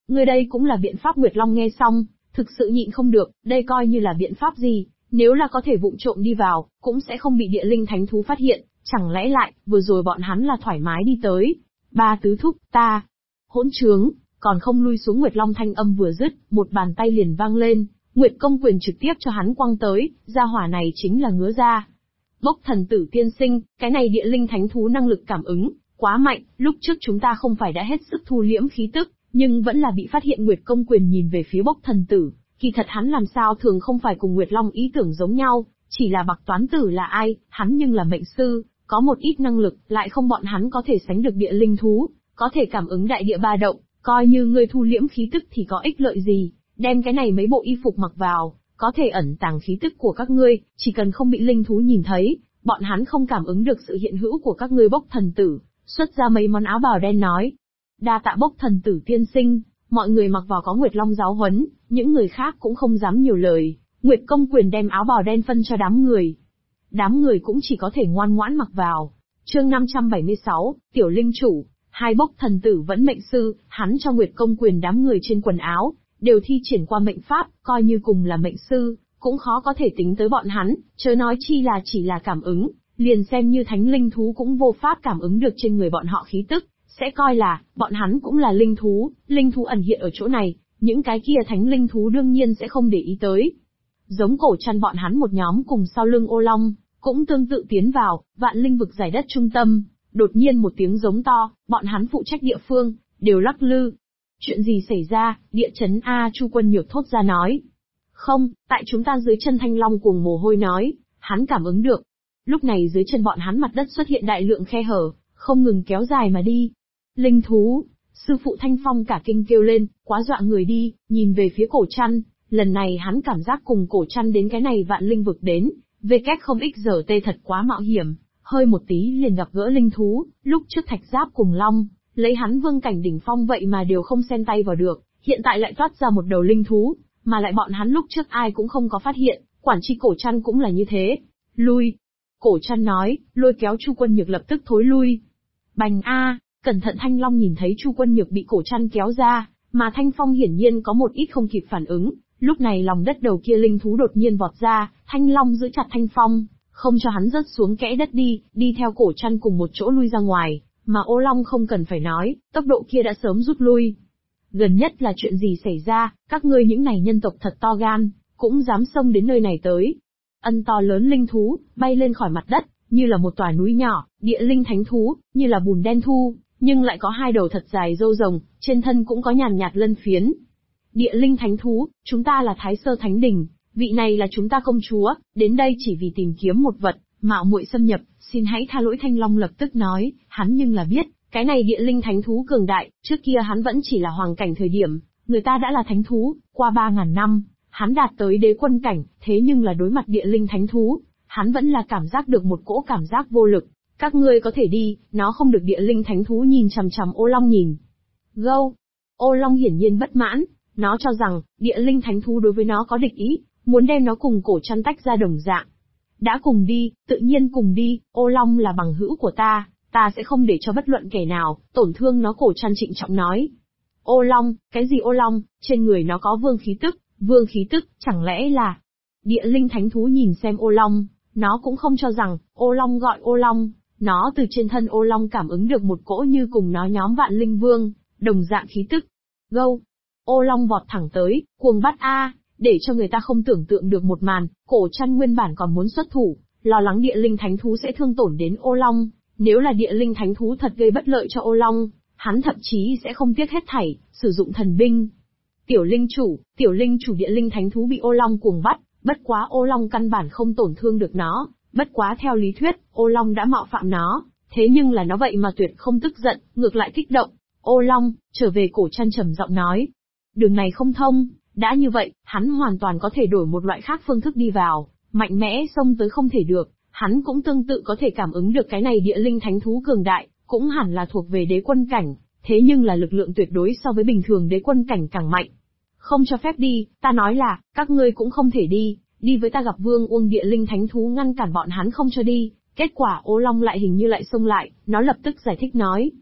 Ngươi đây cũng là biện pháp. Nguyệt Long nghe xong, thực sự nhịn không được, đây coi như là biện pháp gì, nếu là có thể vụng trộm đi vào, cũng sẽ không bị địa linh thánh thú phát hiện, chẳng lẽ lại, vừa rồi bọn hắn là thoải mái đi tới. Ba tứ thúc, ta, hỗn trướng, còn không lui xuống. Nguyệt Long thanh âm vừa dứt, một bàn tay liền vang lên, Nguyệt công quyền trực tiếp cho hắn quăng tới, gia hỏa này chính là ngứa ra. Bốc thần tử tiên sinh, cái này địa linh thánh thú năng lực cảm ứng, quá mạnh, lúc trước chúng ta không phải đã hết sức thu liễm khí tức, nhưng vẫn là bị phát hiện. Nguyệt công quyền nhìn về phía bốc thần tử, kỳ thật hắn làm sao thường không phải cùng Nguyệt Long ý tưởng giống nhau, chỉ là bạc toán tử là ai, hắn nhưng là mệnh sư, có một ít năng lực, lại không bọn hắn có thể sánh được địa linh thú, có thể cảm ứng đại địa ba động, coi như ngươi thu liễm khí tức thì có ích lợi gì, đem cái này mấy bộ y phục mặc vào, có thể ẩn tàng khí tức của các ngươi, chỉ cần không bị linh thú nhìn thấy, bọn hắn không cảm ứng được sự hiện hữu của các ngươi. Bốc thần tử xuất ra mấy món áo bào đen nói, đa tạ bốc thần tử tiên sinh. Mọi người mặc vào có Nguyệt Long giáo huấn, những người khác cũng không dám nhiều lời. Nguyệt công quyền đem áo bào đen phân cho đám người. Đám người cũng chỉ có thể ngoan ngoãn mặc vào. Chương 576, Tiểu Linh Chủ, hai bốc thần tử vẫn mệnh sư, hắn cho Nguyệt công quyền đám người trên quần áo, đều thi triển qua mệnh pháp, coi như cùng là mệnh sư, cũng khó có thể tính tới bọn hắn, chớ nói chi là chỉ là cảm ứng, liền xem như thánh linh thú cũng vô pháp cảm ứng được trên người bọn họ khí tức, sẽ coi là, bọn hắn cũng là linh thú ẩn hiện ở chỗ này, những cái kia thánh linh thú đương nhiên sẽ không để ý tới. Giống cổ chăn bọn hắn một nhóm cùng sau lưng ô long, cũng tương tự tiến vào, vạn linh vực giải đất trung tâm, đột nhiên một tiếng giống to, bọn hắn phụ trách địa phương, đều lắc lư. Chuyện gì xảy ra, địa chấn A? Chu Quân Nhược thốt ra nói. Không, tại chúng ta dưới chân. Thanh Long cuồng mồ hôi nói, hắn cảm ứng được. Lúc này dưới chân bọn hắn mặt đất xuất hiện đại lượng khe hở, không ngừng kéo dài mà đi. Linh thú, sư phụ Thanh Phong cả kinh kêu lên, quá dọa người đi, nhìn về phía cổ chăn, lần này hắn cảm giác cùng cổ chăn đến cái này vạn linh vực đến, về cách không giờ tê thật quá mạo hiểm, hơi một tí liền gặp gỡ linh thú, lúc trước Thạch Giáp cùng Long, lấy hắn vương cảnh đỉnh phong vậy mà đều không xen tay vào được, hiện tại lại toát ra một đầu linh thú, mà lại bọn hắn lúc trước ai cũng không có phát hiện, quản chi cổ chăn cũng là như thế. Lui! Cổ chăn nói, lôi kéo Chu Quân Nhược lập tức thối lui. Bành a! Cẩn thận! Thanh Long nhìn thấy Chu Quân Nhược bị cổ chăn kéo ra, mà Thanh Phong hiển nhiên có một ít không kịp phản ứng, lúc này lòng đất đầu kia linh thú đột nhiên vọt ra, Thanh Long giữ chặt Thanh Phong, không cho hắn rớt xuống kẽ đất đi theo cổ chăn cùng một chỗ lui ra ngoài, mà ô long không cần phải nói, tốc độ kia đã sớm rút lui. Gần nhất là chuyện gì xảy ra, các ngươi những này nhân tộc thật to gan, cũng dám xông đến nơi này tới. Ân to lớn linh thú, bay lên khỏi mặt đất, như là một tòa núi nhỏ, địa linh thánh thú, như là bùn đen thu, nhưng lại có hai đầu thật dài râu rồng, trên thân cũng có nhàn nhạt lân phiến. Địa linh thánh thú, chúng ta là Thái Sơ Thánh Đình, vị này là chúng ta công chúa, đến đây chỉ vì tìm kiếm một vật, mạo muội xâm nhập, xin hãy tha lỗi. Thanh Long lập tức nói, hắn nhưng là biết, cái này địa linh thánh thú cường đại, trước kia hắn vẫn chỉ là hoàng cảnh thời điểm, người ta đã là thánh thú, qua 3.000 năm, hắn đạt tới đế quân cảnh, thế nhưng là đối mặt địa linh thánh thú, hắn vẫn là cảm giác được một cỗ cảm giác vô lực. Các ngươi có thể đi, nó không được. Địa linh thánh thú nhìn chằm chằm ô long nhìn. Gâu! Ô long hiển nhiên bất mãn, nó cho rằng, địa linh thánh thú đối với nó có địch ý, muốn đem nó cùng cổ chăn tách ra đồng dạng. Đã cùng đi, tự nhiên cùng đi, ô long là bằng hữu của ta sẽ không để cho bất luận kẻ nào tổn thương nó. Cổ chăn trịnh trọng nói. Ô long, cái gì ô long, trên người nó có vương khí tức, chẳng lẽ là... Địa linh thánh thú nhìn xem ô long, nó cũng không cho rằng, ô long gọi ô long, nó từ trên thân ô long cảm ứng được một cỗ như cùng nó nhóm vạn linh vương, đồng dạng khí tức. Gâu! Ô long vọt thẳng tới, cuồng bắt a, để cho người ta không tưởng tượng được một màn, cổ chăn nguyên bản còn muốn xuất thủ, lo lắng địa linh thánh thú sẽ thương tổn đến ô long, nếu là địa linh thánh thú thật gây bất lợi cho ô long, hắn thậm chí sẽ không tiếc hết thảy, sử dụng thần binh. Tiểu linh chủ địa linh thánh thú bị ô long cuồng bắt, bất quá ô long căn bản không tổn thương được nó, bất quá theo lý thuyết, ô long đã mạo phạm nó, thế nhưng là nó vậy mà tuyệt không tức giận, ngược lại kích động. Ô long, trở về. Cổ chăn trầm giọng nói. Đường này không thông, đã như vậy, hắn hoàn toàn có thể đổi một loại khác phương thức đi vào, mạnh mẽ xông tới không thể được, hắn cũng tương tự có thể cảm ứng được cái này địa linh thánh thú cường đại, cũng hẳn là thuộc về đế quân cảnh, thế nhưng là lực lượng tuyệt đối so với bình thường đế quân cảnh càng mạnh. Không cho phép đi, ta nói là, các ngươi cũng không thể đi với ta. Gặp Vương Uông địa linh thánh thú ngăn cản bọn hắn không cho đi, kết quả ô long lại hình như lại xông lại, nó lập tức giải thích nói.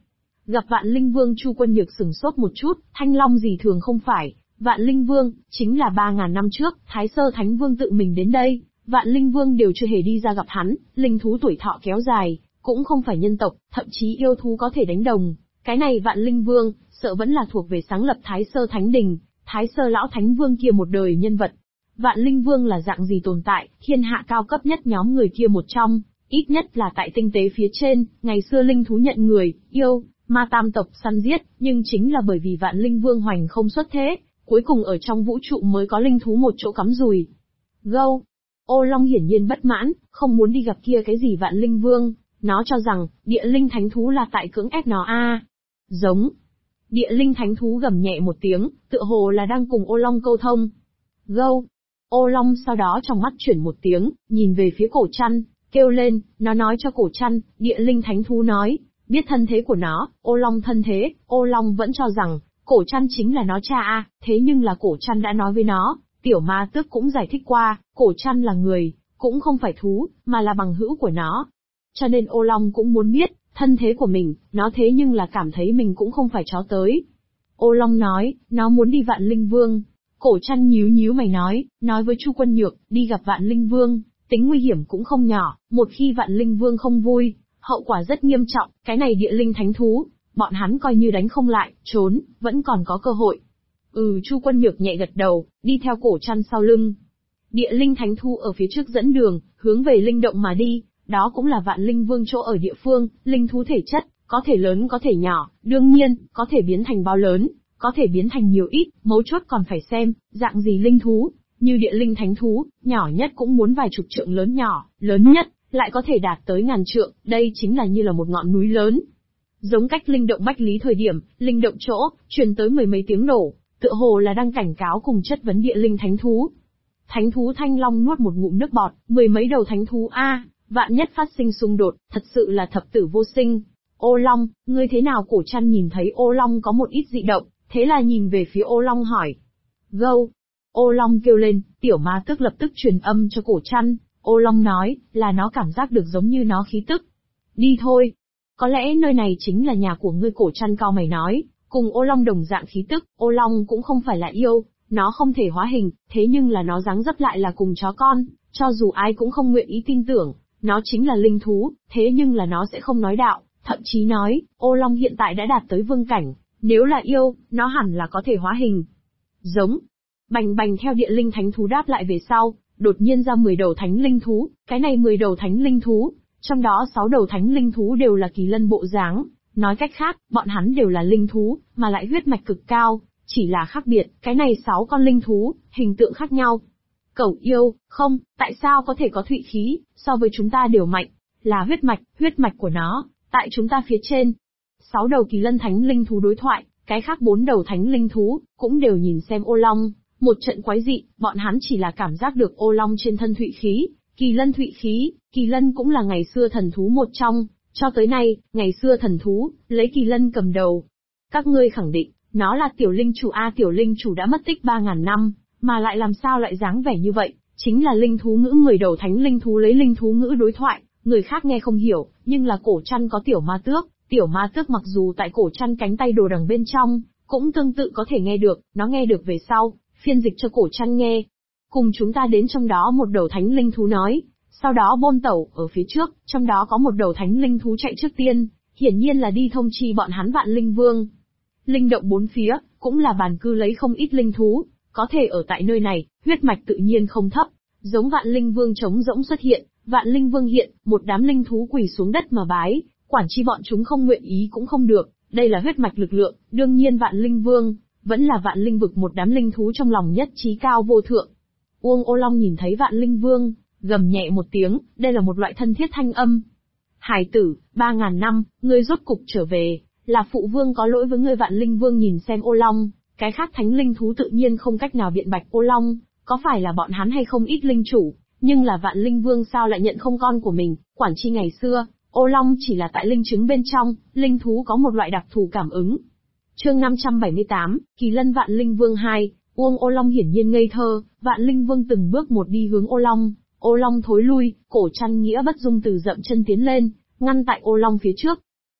Gặp Vạn Linh Vương, Chu Quân Nhược sửng sốt một chút, Thanh Long gì thường không phải, Vạn Linh Vương, chính là 3.000 năm trước, Thái Sơ Thánh Vương tự mình đến đây, Vạn Linh Vương đều chưa hề đi ra gặp hắn, linh thú tuổi thọ kéo dài, cũng không phải nhân tộc, thậm chí yêu thú có thể đánh đồng. Cái này Vạn Linh Vương, sợ vẫn là thuộc về sáng lập Thái Sơ Thánh Đình, Thái Sơ Lão Thánh Vương kia một đời nhân vật. Vạn Linh Vương là dạng gì tồn tại, thiên hạ cao cấp nhất nhóm người kia một trong, ít nhất là tại tinh tế phía trên, ngày xưa linh thú nhận người, yêu, ma tam tộc săn giết, nhưng chính là bởi vì Vạn Linh Vương hoành không xuất thế, cuối cùng ở trong vũ trụ mới có linh thú một chỗ cắm rùi. Gâu! Ô Long hiển nhiên bất mãn, không muốn đi gặp kia cái gì Vạn Linh Vương, nó cho rằng, địa linh thánh thú là tại cưỡng ép nó Giống. Địa linh thánh thú gầm nhẹ một tiếng, tựa hồ là đang cùng Ô Long câu thông. Gâu! Ô Long sau đó trong mắt chuyển một tiếng, nhìn về phía Cổ Trăn, kêu lên, nó nói cho Cổ Trăn, địa linh thánh thú nói, biết thân thế của nó, Ô Long thân thế, Ô Long vẫn cho rằng, Cổ Trăn chính là nó cha thế nhưng là Cổ Trăn đã nói với nó, Tiểu Ma Tước cũng giải thích qua, Cổ Trăn là người, cũng không phải thú, mà là bằng hữu của nó. Cho nên Ô Long cũng muốn biết, thân thế của mình, nó thế nhưng là cảm thấy mình cũng không phải chó tới. Ô Long nói, nó muốn đi Vạn Linh Vương. Cổ Trăn nhíu mày nói với Chu Quân Nhược, đi gặp Vạn Linh Vương, tính nguy hiểm cũng không nhỏ, một khi Vạn Linh Vương không vui, hậu quả rất nghiêm trọng, cái này địa linh thánh thú, bọn hắn coi như đánh không lại, trốn, vẫn còn có cơ hội. Chu Quân Nhược nhẹ gật đầu, đi theo Cổ Trăn sau lưng. Địa linh thánh thú ở phía trước dẫn đường, hướng về linh động mà đi, đó cũng là Vạn Linh Vương chỗ ở địa phương, linh thú thể chất, có thể lớn có thể nhỏ, đương nhiên, có thể biến thành bao lớn, có thể biến thành nhiều ít, mấu chốt còn phải xem, dạng gì linh thú, như địa linh thánh thú, nhỏ nhất cũng muốn vài chục trượng lớn nhỏ, lớn nhất, lại có thể đạt tới ngàn trượng, đây chính là như là một ngọn núi lớn. Giống cách linh động Bách Lý thời điểm, linh động chỗ, truyền tới mười mấy tiếng nổ, tựa hồ là đang cảnh cáo cùng chất vấn địa linh thánh thú. Thánh thú Thanh Long nuốt một ngụm nước bọt, mười mấy đầu thánh thú vạn nhất phát sinh xung đột, thật sự là thập tử vô sinh. Ô Long, ngươi thế nào? Cổ Trăn nhìn thấy Ô Long có một ít dị động, thế là nhìn về phía Ô Long hỏi. Gâu! Ô Long kêu lên, Tiểu Ma Tước lập tức truyền âm cho Cổ Trăn, Ô Long nói, là nó cảm giác được giống như nó khí tức. Đi thôi! Có lẽ nơi này chính là nhà của ngươi. Cổ Trăn cau mày nói, cùng Ô Long đồng dạng khí tức, Ô Long cũng không phải là yêu, nó không thể hóa hình, thế nhưng là nó dáng dấp lại là cùng chó con, cho dù ai cũng không nguyện ý tin tưởng, nó chính là linh thú, thế nhưng là nó sẽ không nói đạo, thậm chí nói, Ô Long hiện tại đã đạt tới vương cảnh, nếu là yêu, nó hẳn là có thể hóa hình. Giống. Bành bành theo địa linh thánh thú đáp lại về sau, đột nhiên ra 10 đầu thánh linh thú, cái này 10 đầu thánh linh thú, trong đó 6 đầu thánh linh thú đều là kỳ lân bộ dáng, nói cách khác, bọn hắn đều là linh thú, mà lại huyết mạch cực cao, chỉ là khác biệt, cái này 6 con linh thú, hình tượng khác nhau. Cẩu yêu, không, tại sao có thể có thụy khí, so với chúng ta đều mạnh, là huyết mạch của nó, tại chúng ta phía trên. 6 đầu kỳ lân thánh linh thú đối thoại, cái khác 4 đầu thánh linh thú, cũng đều nhìn xem Ô Long, một trận quái dị, bọn hắn chỉ là cảm giác được Ô Long trên thân thụy khí, kỳ lân thụy khí, kỳ lân cũng là ngày xưa thần thú một trong, cho tới nay, ngày xưa thần thú, lấy kỳ lân cầm đầu. Các ngươi khẳng định, nó là tiểu linh chủ tiểu linh chủ đã mất tích 3.000 năm, mà lại làm sao lại dáng vẻ như vậy, chính là linh thú ngữ 10 đầu thánh linh thú lấy linh thú ngữ đối thoại, người khác nghe không hiểu, nhưng là Cổ Trăn có Tiểu Ma Tước mặc dù tại Cổ Trăn cánh tay đồ đằng bên trong, cũng tương tự có thể nghe được, nó nghe được về sau, phiên dịch cho Cổ Trăn nghe. Cùng chúng ta đến trong đó một đầu thánh linh thú nói, sau đó bôn tẩu ở phía trước, trong đó có một đầu thánh linh thú chạy trước tiên, hiển nhiên là đi thông chi bọn hắn Vạn Linh Vương. Linh động bốn phía, cũng là bàn cư lấy không ít linh thú, có thể ở tại nơi này, huyết mạch tự nhiên không thấp, giống Vạn Linh Vương trống rỗng xuất hiện, Vạn Linh Vương hiện, một đám linh thú quỳ xuống đất mà bái, quản chi bọn chúng không nguyện ý cũng không được, đây là huyết mạch lực lượng, đương nhiên Vạn Linh Vương, vẫn là Vạn Linh vực một đám linh thú trong lòng nhất trí cao vô thượng. Uông Ô Long nhìn thấy Vạn Linh Vương, gầm nhẹ một tiếng, đây là một loại thân thiết thanh âm. Hải tử, 3.000 năm, ngươi rốt cục trở về, là phụ vương có lỗi với ngươi. Vạn Linh Vương nhìn xem Ô Long, cái khác thánh linh thú tự nhiên không cách nào biện bạch Ô Long, có phải là bọn hắn hay không ít linh chủ, nhưng là Vạn Linh Vương sao lại nhận không con của mình, quản chi ngày xưa, Ô Long chỉ là tại linh chứng bên trong, linh thú có một loại đặc thù cảm ứng. Chương 578, Kỳ Lân Vạn Linh Vương 2, Uông Ô Long hiển nhiên ngây thơ, Vạn Linh Vương từng bước một đi hướng Ô Long thối lui, Cổ Trăn nghĩa bất dung từ dậm chân tiến lên, ngăn tại Ô Long phía trước.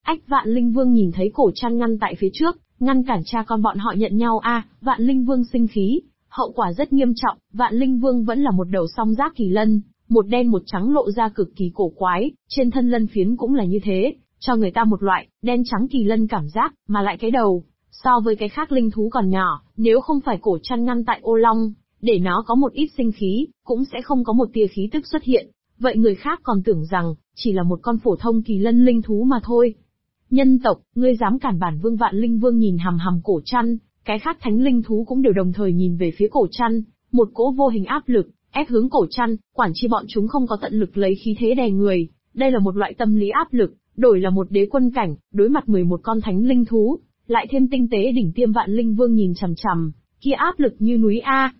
Ách, Vạn Linh Vương nhìn thấy Cổ Trăn ngăn tại phía trước, ngăn cản cha con bọn họ nhận nhau Vạn Linh Vương sinh khí, hậu quả rất nghiêm trọng, Vạn Linh Vương vẫn là một đầu song giác kỳ lân, một đen một trắng lộ ra cực kỳ cổ quái, trên thân lân phiến cũng là như thế, cho người ta một loại đen trắng kỳ lân cảm giác, mà lại cái đầu, so với cái khác linh thú còn nhỏ, nếu không phải Cổ Trăn ngăn tại ô long, để nó có một ít sinh khí, cũng sẽ không có một tia khí tức xuất hiện, vậy người khác còn tưởng rằng, chỉ là một con phổ thông kỳ lân linh thú mà thôi. Nhân tộc, ngươi dám cản bản vương? Vạn Linh Vương nhìn hằm hằm Cổ Trăn, cái khác thánh linh thú cũng đều đồng thời nhìn về phía Cổ Trăn, một cỗ vô hình áp lực, ép hướng Cổ Trăn, quản chi bọn chúng không có tận lực lấy khí thế đè người, đây là một loại tâm lý áp lực, đổi là một đế quân cảnh, đối mặt 11 con thánh linh thú, lại thêm tinh tế đỉnh tiêm. Vạn Linh Vương nhìn chằm chằm, kia áp lực như núi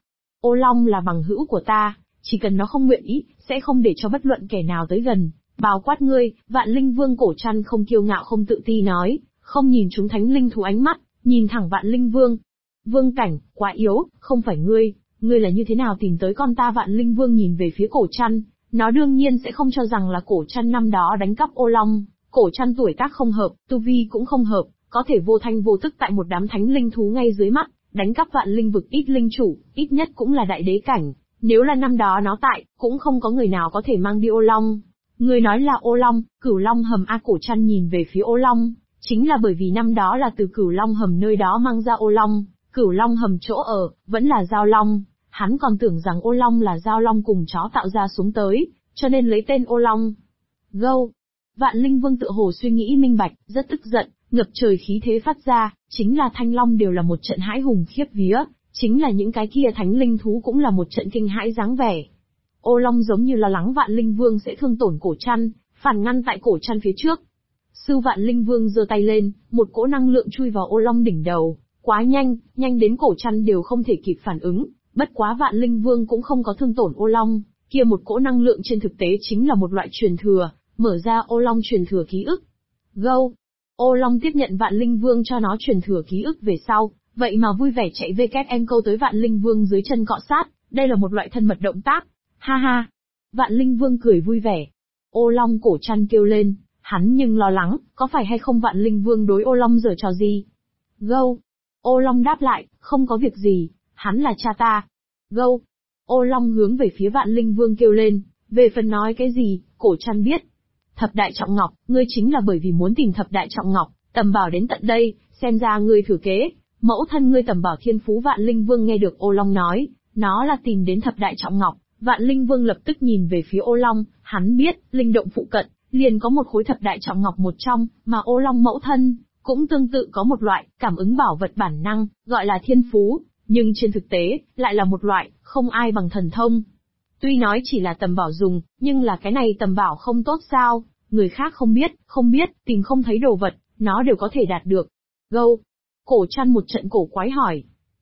Ô Long là bằng hữu của ta, chỉ cần nó không nguyện ý, sẽ không để cho bất luận kẻ nào tới gần. Bao quát ngươi. Vạn Linh Vương Cổ Trăn không kiêu ngạo không tự ti nói, không nhìn chúng thánh linh thú ánh mắt, nhìn thẳng Vạn Linh Vương. Vương cảnh, quá yếu, không phải ngươi là như thế nào tìm tới con ta? Vạn Linh Vương nhìn về phía Cổ Trăn, nó đương nhiên sẽ không cho rằng là Cổ Trăn năm đó đánh cắp ô long, Cổ Trăn tuổi tác không hợp, tu vi cũng không hợp, có thể vô thanh vô tức tại một đám thánh linh thú ngay dưới mắt, đánh cắp vạn linh vực ít linh chủ, ít nhất cũng là đại đế cảnh, nếu là năm đó nó tại, cũng không có người nào có thể mang đi ô long. Người nói là ô long, Cửu Long hầm Cổ Trăn nhìn về phía ô long, chính là bởi vì năm đó là từ Cửu Long hầm nơi đó mang ra ô long, Cửu Long hầm chỗ ở, vẫn là giao long, hắn còn tưởng rằng ô long là giao long cùng chó tạo ra xuống tới, cho nên lấy tên ô long. Gâu! Vạn Linh Vương tựa hồ suy nghĩ minh bạch, rất tức giận, ngập trời khí thế phát ra, chính là thanh long đều là một trận hãi hùng khiếp vía, chính là những cái kia thánh linh thú cũng là một trận kinh hãi dáng vẻ. Ô long giống như lo lắng Vạn Linh Vương sẽ thương tổn Cổ Trăn, phản ngăn tại Cổ Trăn phía trước. Sư Vạn Linh Vương giơ tay lên, một cỗ năng lượng chui vào ô long đỉnh đầu, quá nhanh, nhanh đến Cổ Trăn đều không thể kịp phản ứng, bất quá Vạn Linh Vương cũng không có thương tổn ô long, kia một cỗ năng lượng trên thực tế chính là một loại truyền thừa, mở ra ô long truyền thừa ký ức. Gâu! Ô long tiếp nhận Vạn Linh Vương cho nó truyền thừa ký ức về sau, vậy mà vui vẻ chạy WM câu tới Vạn Linh Vương dưới chân cọ sát, đây là một loại thân mật động tác. Ha ha! Vạn Linh Vương cười vui vẻ. Ô long Cổ Trăn kêu lên, hắn nhưng lo lắng, có phải hay không Vạn Linh Vương đối ô long giở trò gì? Gâu! Ô long đáp lại, không có việc gì, hắn là cha ta. Gâu! Ô long hướng về phía Vạn Linh Vương kêu lên, về phần nói cái gì, Cổ Trăn biết. Thập đại trọng ngọc, ngươi chính là bởi vì muốn tìm thập đại trọng ngọc, tầm bảo đến tận đây, xem ra ngươi thử kế, mẫu thân ngươi tầm bảo thiên phú. Vạn Linh Vương nghe được ô long nói, nó là tìm đến thập đại trọng ngọc, Vạn Linh Vương lập tức nhìn về phía ô long, hắn biết, linh động phụ cận, liền có một khối thập đại trọng ngọc một trong, mà ô long mẫu thân, cũng tương tự có một loại, cảm ứng bảo vật bản năng, gọi là thiên phú, nhưng trên thực tế, lại là một loại, không ai bằng thần thông. Tuy nói chỉ là tầm bảo dùng, nhưng là cái này tầm bảo không tốt sao, người khác không biết, tìm không thấy đồ vật, nó đều có thể đạt được. Gâu! Cổ Trăn một trận cổ quái hỏi.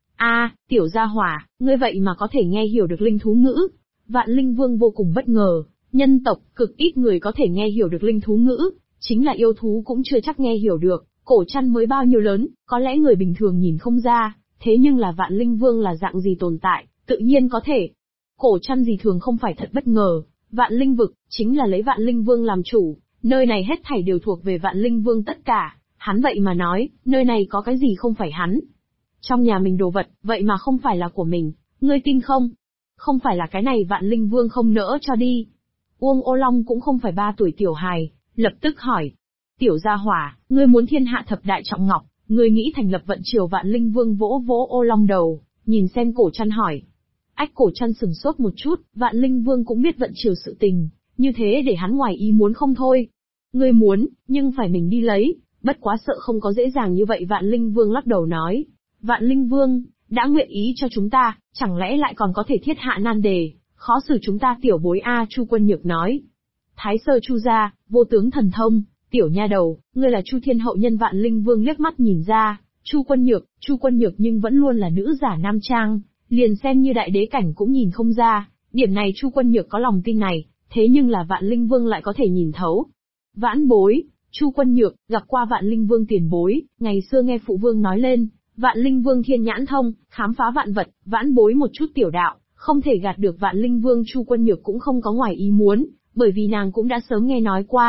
Tiểu gia hỏa, ngươi vậy mà có thể nghe hiểu được linh thú ngữ. Vạn Linh Vương vô cùng bất ngờ, nhân tộc, cực ít người có thể nghe hiểu được linh thú ngữ, chính là yêu thú cũng chưa chắc nghe hiểu được, Cổ Trăn mới bao nhiêu lớn, có lẽ người bình thường nhìn không ra, thế nhưng là Vạn Linh Vương là dạng gì tồn tại, tự nhiên có thể. Cổ Trăn gì thường không phải thật bất ngờ, Vạn Linh vực, chính là lấy Vạn Linh Vương làm chủ, nơi này hết thảy đều thuộc về Vạn Linh Vương tất cả, hắn vậy mà nói, nơi này có cái gì không phải hắn. Trong nhà mình đồ vật, vậy mà không phải là của mình, ngươi tin không? Không phải là cái này Vạn Linh Vương không nỡ cho đi. Uông Ô Long cũng không phải 3 tuổi tiểu hài, lập tức hỏi. Tiểu gia hỏa, ngươi muốn thiên hạ thập đại trọng ngọc, ngươi nghĩ thành lập vận triều? Vạn Linh Vương vỗ vỗ Ô Long đầu, nhìn xem Cổ Trăn hỏi. Cổ Trăn sừng sốt một chút, Vạn Linh Vương cũng biết vận triều sự tình, như thế để hắn ngoài ý muốn không thôi. Ngươi muốn, nhưng phải mình đi lấy, bất quá sợ không có dễ dàng như vậy. Vạn Linh Vương lắc đầu nói. Vạn Linh Vương, đã nguyện ý cho chúng ta, chẳng lẽ lại còn có thể thiết hạ nan đề, khó xử chúng ta? Tiểu bối Chu Quân Nhược nói. Thái sơ Chu gia, vô tướng thần thông, tiểu nha đầu, ngươi là Chu Thiên hậu nhân. Vạn Linh Vương liếc mắt nhìn ra, Chu Quân Nhược nhưng vẫn luôn là nữ giả nam trang, liền xem như đại đế cảnh cũng nhìn không ra, điểm này Chu Quân Nhược có lòng tin này, thế nhưng là Vạn Linh Vương lại có thể nhìn thấu. Vãn bối, Chu Quân Nhược, gặp qua Vạn Linh Vương tiền bối, ngày xưa nghe phụ vương nói lên, Vạn Linh Vương thiên nhãn thông, khám phá vạn vật, vãn bối một chút tiểu đạo, không thể gạt được Vạn Linh Vương. Chu Quân Nhược cũng không có ngoài ý muốn, bởi vì nàng cũng đã sớm nghe nói qua,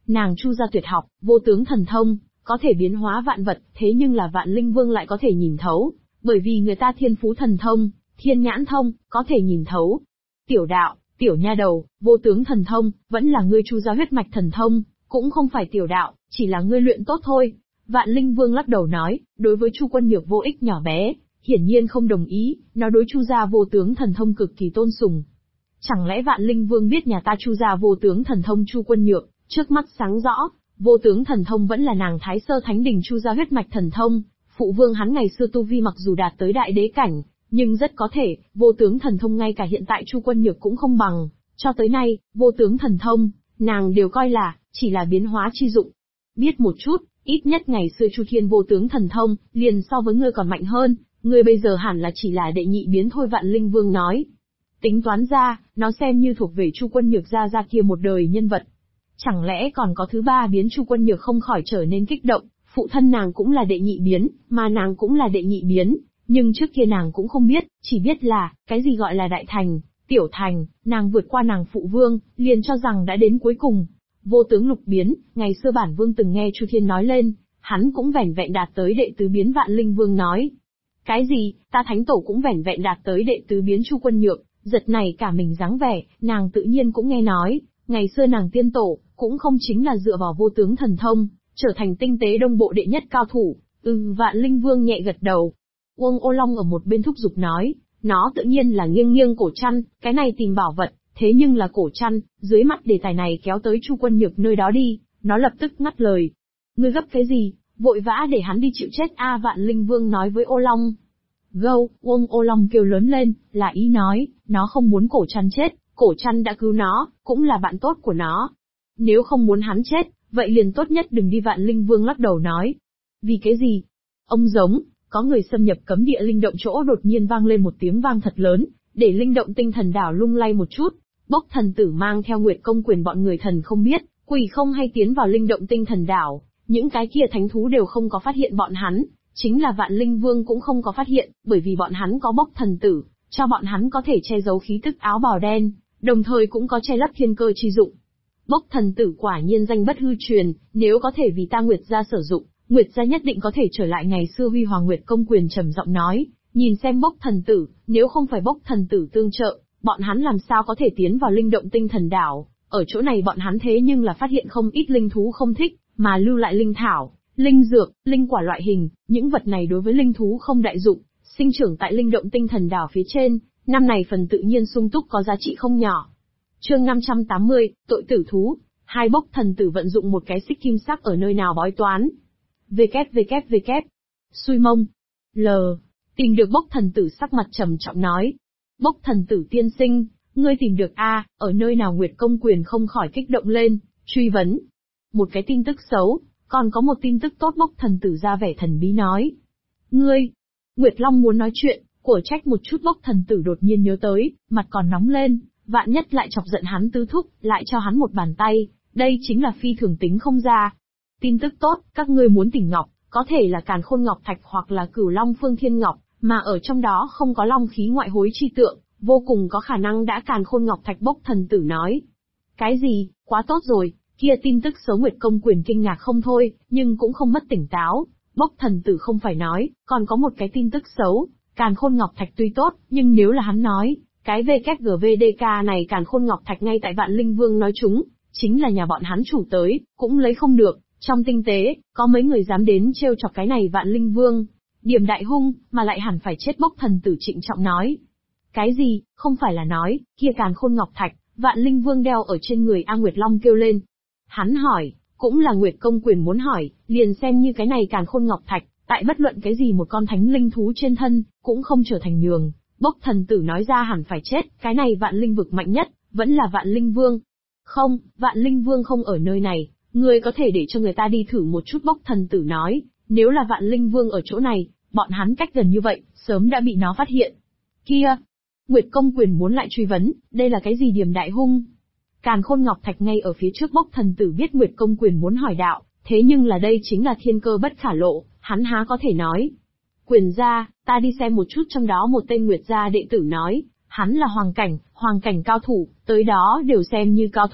Nàng chu ra tuyệt học, vô tướng thần thông, có thể biến hóa vạn vật, thế nhưng là Vạn Linh Vương lại có thể nhìn thấu, bởi vì người ta thiên phú thần thông, thiên nhãn thông, có thể nhìn thấu. Tiểu đạo, tiểu nha đầu, vô tướng thần thông, vẫn là ngươi chu ra huyết mạch thần thông, cũng không phải tiểu đạo, chỉ là ngươi luyện tốt thôi. Vạn Linh Vương lắc đầu nói, đối với Chu Quân Nhược vô ích nhỏ bé, hiển nhiên không đồng ý, nó đối Chu gia vô tướng thần thông cực kỳ tôn sùng. Chẳng lẽ Vạn Linh Vương biết nhà ta Chu gia vô tướng thần thông Chu Quân Nhược, trước mắt sáng rõ, vô tướng thần thông vẫn là nàng Thái Sơ Thánh Đình Chu gia huyết mạch thần thông, phụ vương hắn ngày xưa tu vi mặc dù đạt tới đại đế cảnh, nhưng rất có thể, vô tướng thần thông ngay cả hiện tại Chu Quân Nhược cũng không bằng, cho tới nay, vô tướng thần thông, nàng đều coi là, chỉ là biến hóa chi dụng. Biết một chút, ít nhất ngày xưa Chu Thiên vô tướng thần thông, liền so với ngươi còn mạnh hơn, ngươi bây giờ hẳn là chỉ là đệ nhị biến thôi. Vạn Linh Vương nói. Tính toán ra, nó xem như thuộc về Chu Quân Nhược ra kia một đời nhân vật. Chẳng lẽ còn có thứ ba biến? Chu Quân Nhược không khỏi trở nên kích động, phụ thân nàng cũng là đệ nhị biến, mà nàng cũng là đệ nhị biến, nhưng trước kia nàng cũng không biết, chỉ biết là, cái gì gọi là đại thành, tiểu thành, nàng vượt qua nàng phụ vương, liền cho rằng đã đến cuối cùng. Vô tướng lục biến, ngày xưa bản vương từng nghe Chu Thiên nói lên, hắn cũng vẻn vẹn đạt tới đệ tứ biến. Vạn Linh Vương nói. Cái gì, ta thánh tổ cũng vẻn vẹn đạt tới đệ tứ biến? Chu Quân Nhược giật này cả mình dáng vẻ, nàng tự nhiên cũng nghe nói, ngày xưa nàng tiên tổ, cũng không chính là dựa vào vô tướng thần thông, trở thành tinh tế đông bộ đệ nhất cao thủ. Vạn Linh Vương nhẹ gật đầu. Uông Ô Long ở một bên thúc giục nói, nó tự nhiên là nghiêng nghiêng cổ chăn, cái này tìm bảo vật, thế nhưng là cổ chăn, dưới mắt đề tài này kéo tới Chu Quân Nhược nơi đó đi, nó lập tức ngắt lời. Ngươi gấp cái gì, vội vã để hắn đi chịu chết a? Vạn Linh Vương nói với Ô Long. Gâu, Uông Ô Long kêu lớn lên, là ý nói, nó không muốn cổ chăn chết, cổ chăn đã cứu nó, cũng là bạn tốt của nó. Nếu không muốn hắn chết, vậy liền tốt nhất đừng đi. Vạn Linh Vương lắc đầu nói. Vì cái gì? Ông giống, có người xâm nhập cấm địa linh động chỗ. Đột nhiên vang lên một tiếng vang thật lớn, để linh động tinh thần đảo lung lay một chút. Bốc thần tử mang theo Nguyệt Công Quyền bọn người thần không biết, quỷ không hay tiến vào linh động tinh thần đảo, những cái kia thánh thú đều không có phát hiện bọn hắn, chính là Vạn Linh Vương cũng không có phát hiện, bởi vì bọn hắn có bốc thần tử, cho bọn hắn có thể che giấu khí tức áo bào đen, đồng thời cũng có che lấp thiên cơ chi dụng. Bốc thần tử quả nhiên danh bất hư truyền, nếu có thể vì ta Nguyệt gia sử dụng, Nguyệt gia nhất định có thể trở lại ngày xưa huy hoàng. Nguyệt Công Quyền trầm giọng nói, nhìn xem bốc thần tử, nếu không phải bốc thần tử tương trợ, bọn hắn làm sao có thể tiến vào linh động tinh thần đảo, ở chỗ này bọn hắn thế nhưng là phát hiện không ít linh thú không thích, mà lưu lại linh thảo, linh dược, linh quả loại hình, những vật này đối với linh thú không đại dụng, sinh trưởng tại linh động tinh thần đảo phía trên, năm này phần tự nhiên sung túc có giá trị không nhỏ. Chương 580, tội tử thú, hai bốc thần tử vận dụng một cái xích kim sắc ở nơi nào bói toán. VKVKVK. Xui mông. L. Tìm được bốc thần tử sắc mặt trầm trọng nói. Bốc thần tử tiên sinh, ngươi tìm được a? Ở nơi nào? Nguyệt Công Quyền không khỏi kích động lên, truy vấn. Một cái tin tức xấu, còn có một tin tức tốt. Bốc thần tử ra vẻ thần bí nói. Ngươi. Nguyệt Long muốn nói chuyện, của trách một chút. Bốc thần tử đột nhiên nhớ tới, mặt còn nóng lên, vạn nhất lại chọc giận hắn tứ thúc, lại cho hắn một bàn tay, đây chính là phi thường tính không ra. Tin tức tốt, các ngươi muốn tỉnh ngọc, có thể là Càn Khôn Ngọc Thạch hoặc là Cửu Long Phương Thiên Ngọc, mà ở trong đó không có long khí ngoại hối chi tượng, vô cùng có khả năng đã Càn Khôn Ngọc Thạch. Bốc thần tử nói. Cái gì, quá tốt rồi, kia tin tức xấu. Nguyệt Công Quyền kinh ngạc không thôi, nhưng cũng không mất tỉnh táo. Bốc thần tử không phải nói, còn có một cái tin tức xấu, Càn Khôn Ngọc Thạch tuy tốt, nhưng nếu là hắn nói, cái VKGVDK này Càn Khôn Ngọc Thạch ngay tại Vạn Linh Vương nói chúng, chính là nhà bọn hắn chủ tới, cũng lấy không được, trong tinh tế, có mấy người dám đến trêu chọc cái này Vạn Linh Vương. Điểm đại hung, mà lại hẳn phải chết. Bốc thần tử trịnh trọng nói. Cái gì, không phải là nói, kia Càn Khôn Ngọc Thạch, Vạn Linh Vương đeo ở trên người A? Nguyệt Long kêu lên. Hắn hỏi, cũng là Nguyệt Công Quyền muốn hỏi, liền xem như cái này Càn Khôn Ngọc Thạch, tại bất luận cái gì một con thánh linh thú trên thân, cũng không trở thành nhường. Bốc thần tử nói ra hẳn phải chết, cái này Vạn Linh vực mạnh nhất, vẫn là Vạn Linh Vương. Không, Vạn Linh Vương không ở nơi này, người có thể để cho người ta đi thử một chút. Bốc thần tử nói, nếu là Vạn Linh Vương ở chỗ này, bọn hắn cách gần như vậy, sớm đã bị nó phát hiện. Kia! Nguyệt Công Quyền muốn lại truy vấn, đây là cái gì điểm đại hung? Càn Khôn Ngọc Thạch ngay ở phía trước. Bốc thần tử biết Nguyệt Công Quyền muốn hỏi đạo, thế nhưng là đây chính là thiên cơ bất khả lộ, hắn há có thể nói. Quyền gia, ta đi xem một chút. Trong đó một tên Nguyệt gia đệ tử nói, hắn là hoàng cảnh cao thủ, tới đó đều xem như cao thủ,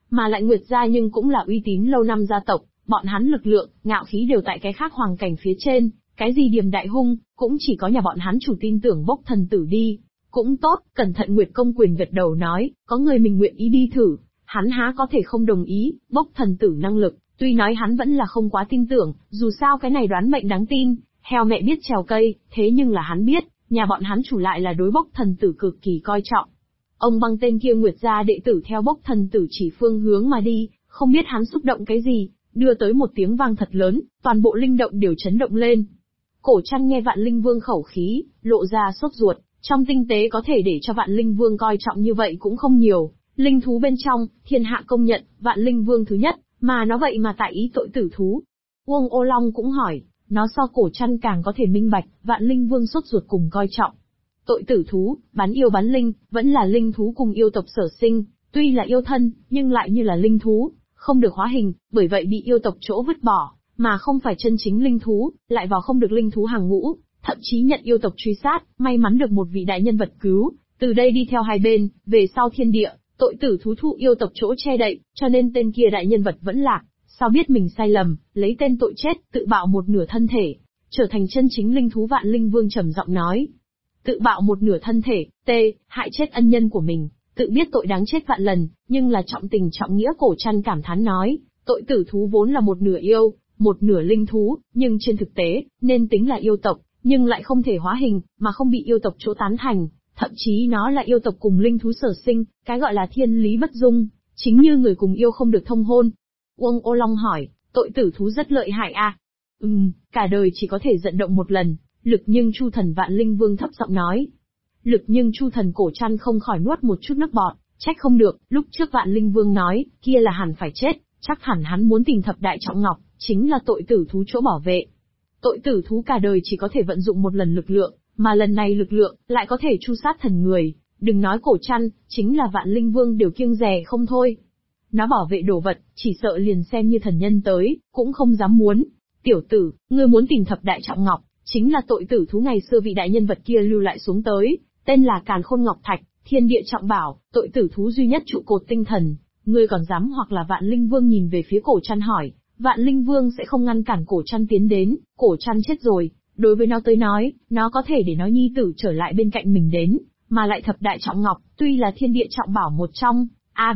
mà lại Nguyệt gia nhưng cũng là uy tín lâu năm gia tộc, bọn hắn lực lượng, ngạo khí đều tại cái khác hoàng cảnh phía trên, cái gì Điềm đại hung, cũng chỉ có nhà bọn hắn chủ tin tưởng Bốc thần tử đi. Cũng tốt, cẩn thận Nguyệt công quyền gật đầu nói, có người mình nguyện ý đi thử, hắn há có thể không đồng ý. Bốc thần tử năng lực, tuy nói hắn vẫn là không quá tin tưởng, dù sao cái này đoán mệnh đáng tin, heo mẹ biết trèo cây, thế nhưng là hắn biết, nhà bọn hắn chủ lại là đối Bốc thần tử cực kỳ coi trọng. Ông Băng tên kia Nguyệt gia đệ tử theo Bốc thần tử chỉ phương hướng mà đi, không biết hắn xúc động cái gì, đưa tới một tiếng vang thật lớn, toàn bộ linh động đều chấn động lên. Cổ Trăn nghe Vạn Linh Vương khẩu khí, lộ ra sốt ruột, trong tinh tế có thể để cho Vạn Linh Vương coi trọng như vậy cũng không nhiều, linh thú bên trong, thiên hạ công nhận, Vạn Linh Vương thứ nhất, mà nó vậy mà tại ý tội tử thú. Uông Ô Long cũng hỏi, nó so Cổ Trăn càng có thể minh bạch, Vạn Linh Vương sốt ruột cùng coi trọng. Tội tử thú, bán yêu bán linh, vẫn là linh thú cùng yêu tộc sở sinh, tuy là yêu thân, nhưng lại như là linh thú, không được hóa hình, bởi vậy bị yêu tộc chỗ vứt bỏ, mà không phải chân chính linh thú, lại vào không được linh thú hàng ngũ, thậm chí nhận yêu tộc truy sát, may mắn được một vị đại nhân vật cứu, từ đây đi theo hai bên, về sau thiên địa, tội tử thú thụ yêu tộc chỗ che đậy, cho nên tên kia đại nhân vật vẫn lạc, sao biết mình sai lầm, lấy tên tội chết, tự bạo một nửa thân thể, trở thành chân chính linh thú. Vạn Linh Vương trầm giọng nói, tự bạo một nửa thân thể, hại chết ân nhân của mình, tự biết tội đáng chết vạn lần, nhưng là trọng tình trọng nghĩa. Cổ Trăn cảm thán nói, tội tử thú vốn là một nửa yêu, một nửa linh thú, nhưng trên thực tế, nên tính là yêu tộc, nhưng lại không thể hóa hình, mà không bị yêu tộc chỗ tán thành, thậm chí nó là yêu tộc cùng linh thú sở sinh, cái gọi là thiên lý bất dung, chính như người cùng yêu không được thông hôn. Uông Ô Long hỏi, tội tử thú rất lợi hại à? Cả đời chỉ có thể vận động một lần. Lực nhưng Chu Thần. Vạn Linh Vương thấp giọng nói. Lực nhưng Chu Thần. Cổ Trăn không khỏi nuốt một chút nước bọt, trách không được, lúc trước Vạn Linh Vương nói, kia là hẳn phải chết, chắc hẳn hắn muốn tìm thập đại trọng ngọc, chính là tội tử thú chỗ bảo vệ. Tội tử thú cả đời chỉ có thể vận dụng một lần lực lượng, mà lần này lực lượng lại có thể chu sát thần người, đừng nói Cổ Trăn, chính là Vạn Linh Vương đều kiêng dè không thôi. Nó bảo vệ đồ vật, chỉ sợ liền xem như thần nhân tới, cũng không dám muốn. Tiểu tử, ngươi muốn tìm thập đại trọng ngọc, chính là tội tử thú ngày xưa vị đại nhân vật kia lưu lại xuống tới, tên là Càn Khôn Ngọc Thạch, thiên địa trọng bảo, tội tử thú duy nhất trụ cột tinh thần. Ngươi còn dám? Hoặc là Vạn Linh Vương nhìn về phía Cổ Trăn hỏi. Vạn Linh Vương sẽ không ngăn cản Cổ Trăn tiến đến, Cổ Trăn chết rồi, đối với nó tới nói, nó có thể để nó nhi tử trở lại bên cạnh mình đến, mà lại thập đại trọng ngọc, tuy là thiên địa trọng bảo một trong,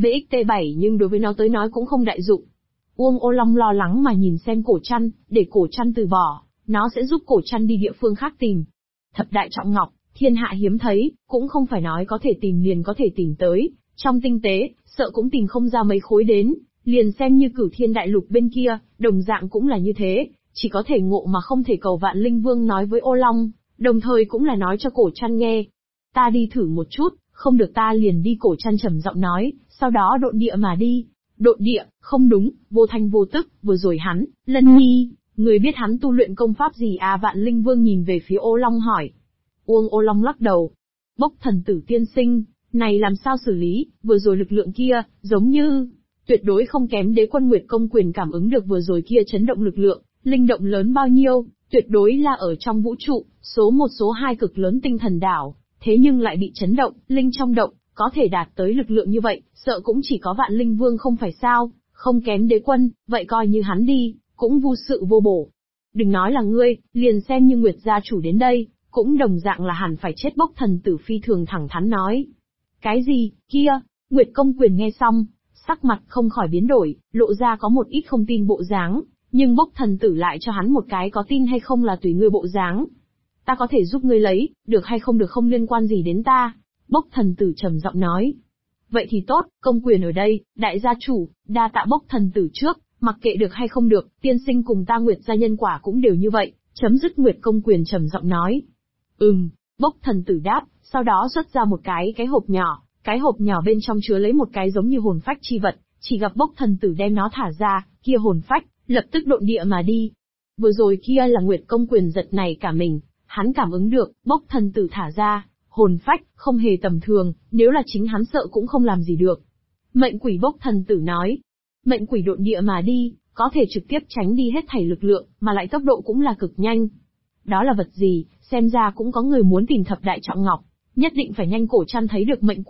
ABXT7 nhưng đối với nó tới nói cũng không đại dụng. Uông Ô Long lo lắng mà nhìn xem Cổ Trăn, để Cổ Trăn từ bỏ, nó sẽ giúp Cổ Trăn đi địa phương khác tìm. Thập đại trọng ngọc, thiên hạ hiếm thấy, cũng không phải nói có thể tìm liền có thể tìm tới, trong tinh tế, sợ cũng tìm không ra mấy khối đến, liền xem như Cửu Thiên Đại Lục bên kia, đồng dạng cũng là như thế, chỉ có thể ngộ mà không thể cầu. Vạn Linh Vương nói với Ô Long, đồng thời cũng là nói cho Cổ Trăn nghe. Ta đi thử một chút, không được ta liền đi. Cổ Trăn trầm giọng nói, sau đó độn địa mà đi. Độn địa, không đúng, vô thanh vô tức, vừa rồi hắn, Lân Nhi, người biết hắn tu luyện công pháp gì à? Vạn Linh Vương nhìn về phía Ô Long hỏi. Uông Ô Long lắc đầu. Bốc thần tử tiên sinh, này làm sao xử lý, vừa rồi lực lượng kia, giống như, tuyệt đối không kém Đế Quân Nguyệt công quyền cảm ứng được vừa rồi kia chấn động lực lượng, linh động lớn bao nhiêu, tuyệt đối là ở trong vũ trụ, số 1 số 2 cực lớn tinh thần đảo, thế nhưng lại bị chấn động, linh trong động, có thể đạt tới lực lượng như vậy, sợ cũng chỉ có Vạn Linh Vương không phải sao, không kém Đế Quân, vậy coi như hắn đi, cũng vô sự vô bổ. Đừng nói là ngươi, liền xem như Nguyệt gia chủ đến đây, cũng đồng dạng là hẳn phải chết. Bốc thần tử phi thường thẳng thắn nói. Cái gì, kia? Nguyệt công quyền nghe xong, sắc mặt không khỏi biến đổi, lộ ra có một ít không tin bộ dáng, nhưng Bốc thần tử lại cho hắn một cái có tin hay không là tùy ngươi bộ dáng. Ta có thể giúp ngươi lấy, được hay không được không liên quan gì đến ta. Bốc thần tử trầm giọng nói. Vậy thì tốt, công quyền ở đây, đại gia chủ, đa tạ Bốc thần tử trước, mặc kệ được hay không được, tiên sinh cùng ta Nguyệt gia nhân quả cũng đều như vậy, chấm dứt. Nguyệt công quyền trầm giọng nói. Bốc thần tử đáp, sau đó xuất ra một cái hộp nhỏ, cái hộp nhỏ bên trong chứa lấy một cái giống như hồn phách chi vật, chỉ gặp Bốc thần tử đem nó thả ra, kia hồn phách, lập tức độn địa mà đi. Vừa rồi kia là Nguyệt công quyền giật này cả mình, hắn cảm ứng được, Bốc thần tử thả ra, hồn phách, không hề tầm thường, nếu là chính hắn sợ cũng không làm gì được. Mệnh quỷ. Bốc thần tử nói, mệnh quỷ độn địa mà đi, có thể trực tiếp tránh đi hết thảy lực lượng, mà lại tốc độ cũng là cực nhanh. Đó là vật gì, xem ra cũng có người muốn tìm thập đại trọng ngọc, nhất định phải nhanh. Cổ Trăn thấy được mệnh quỷ,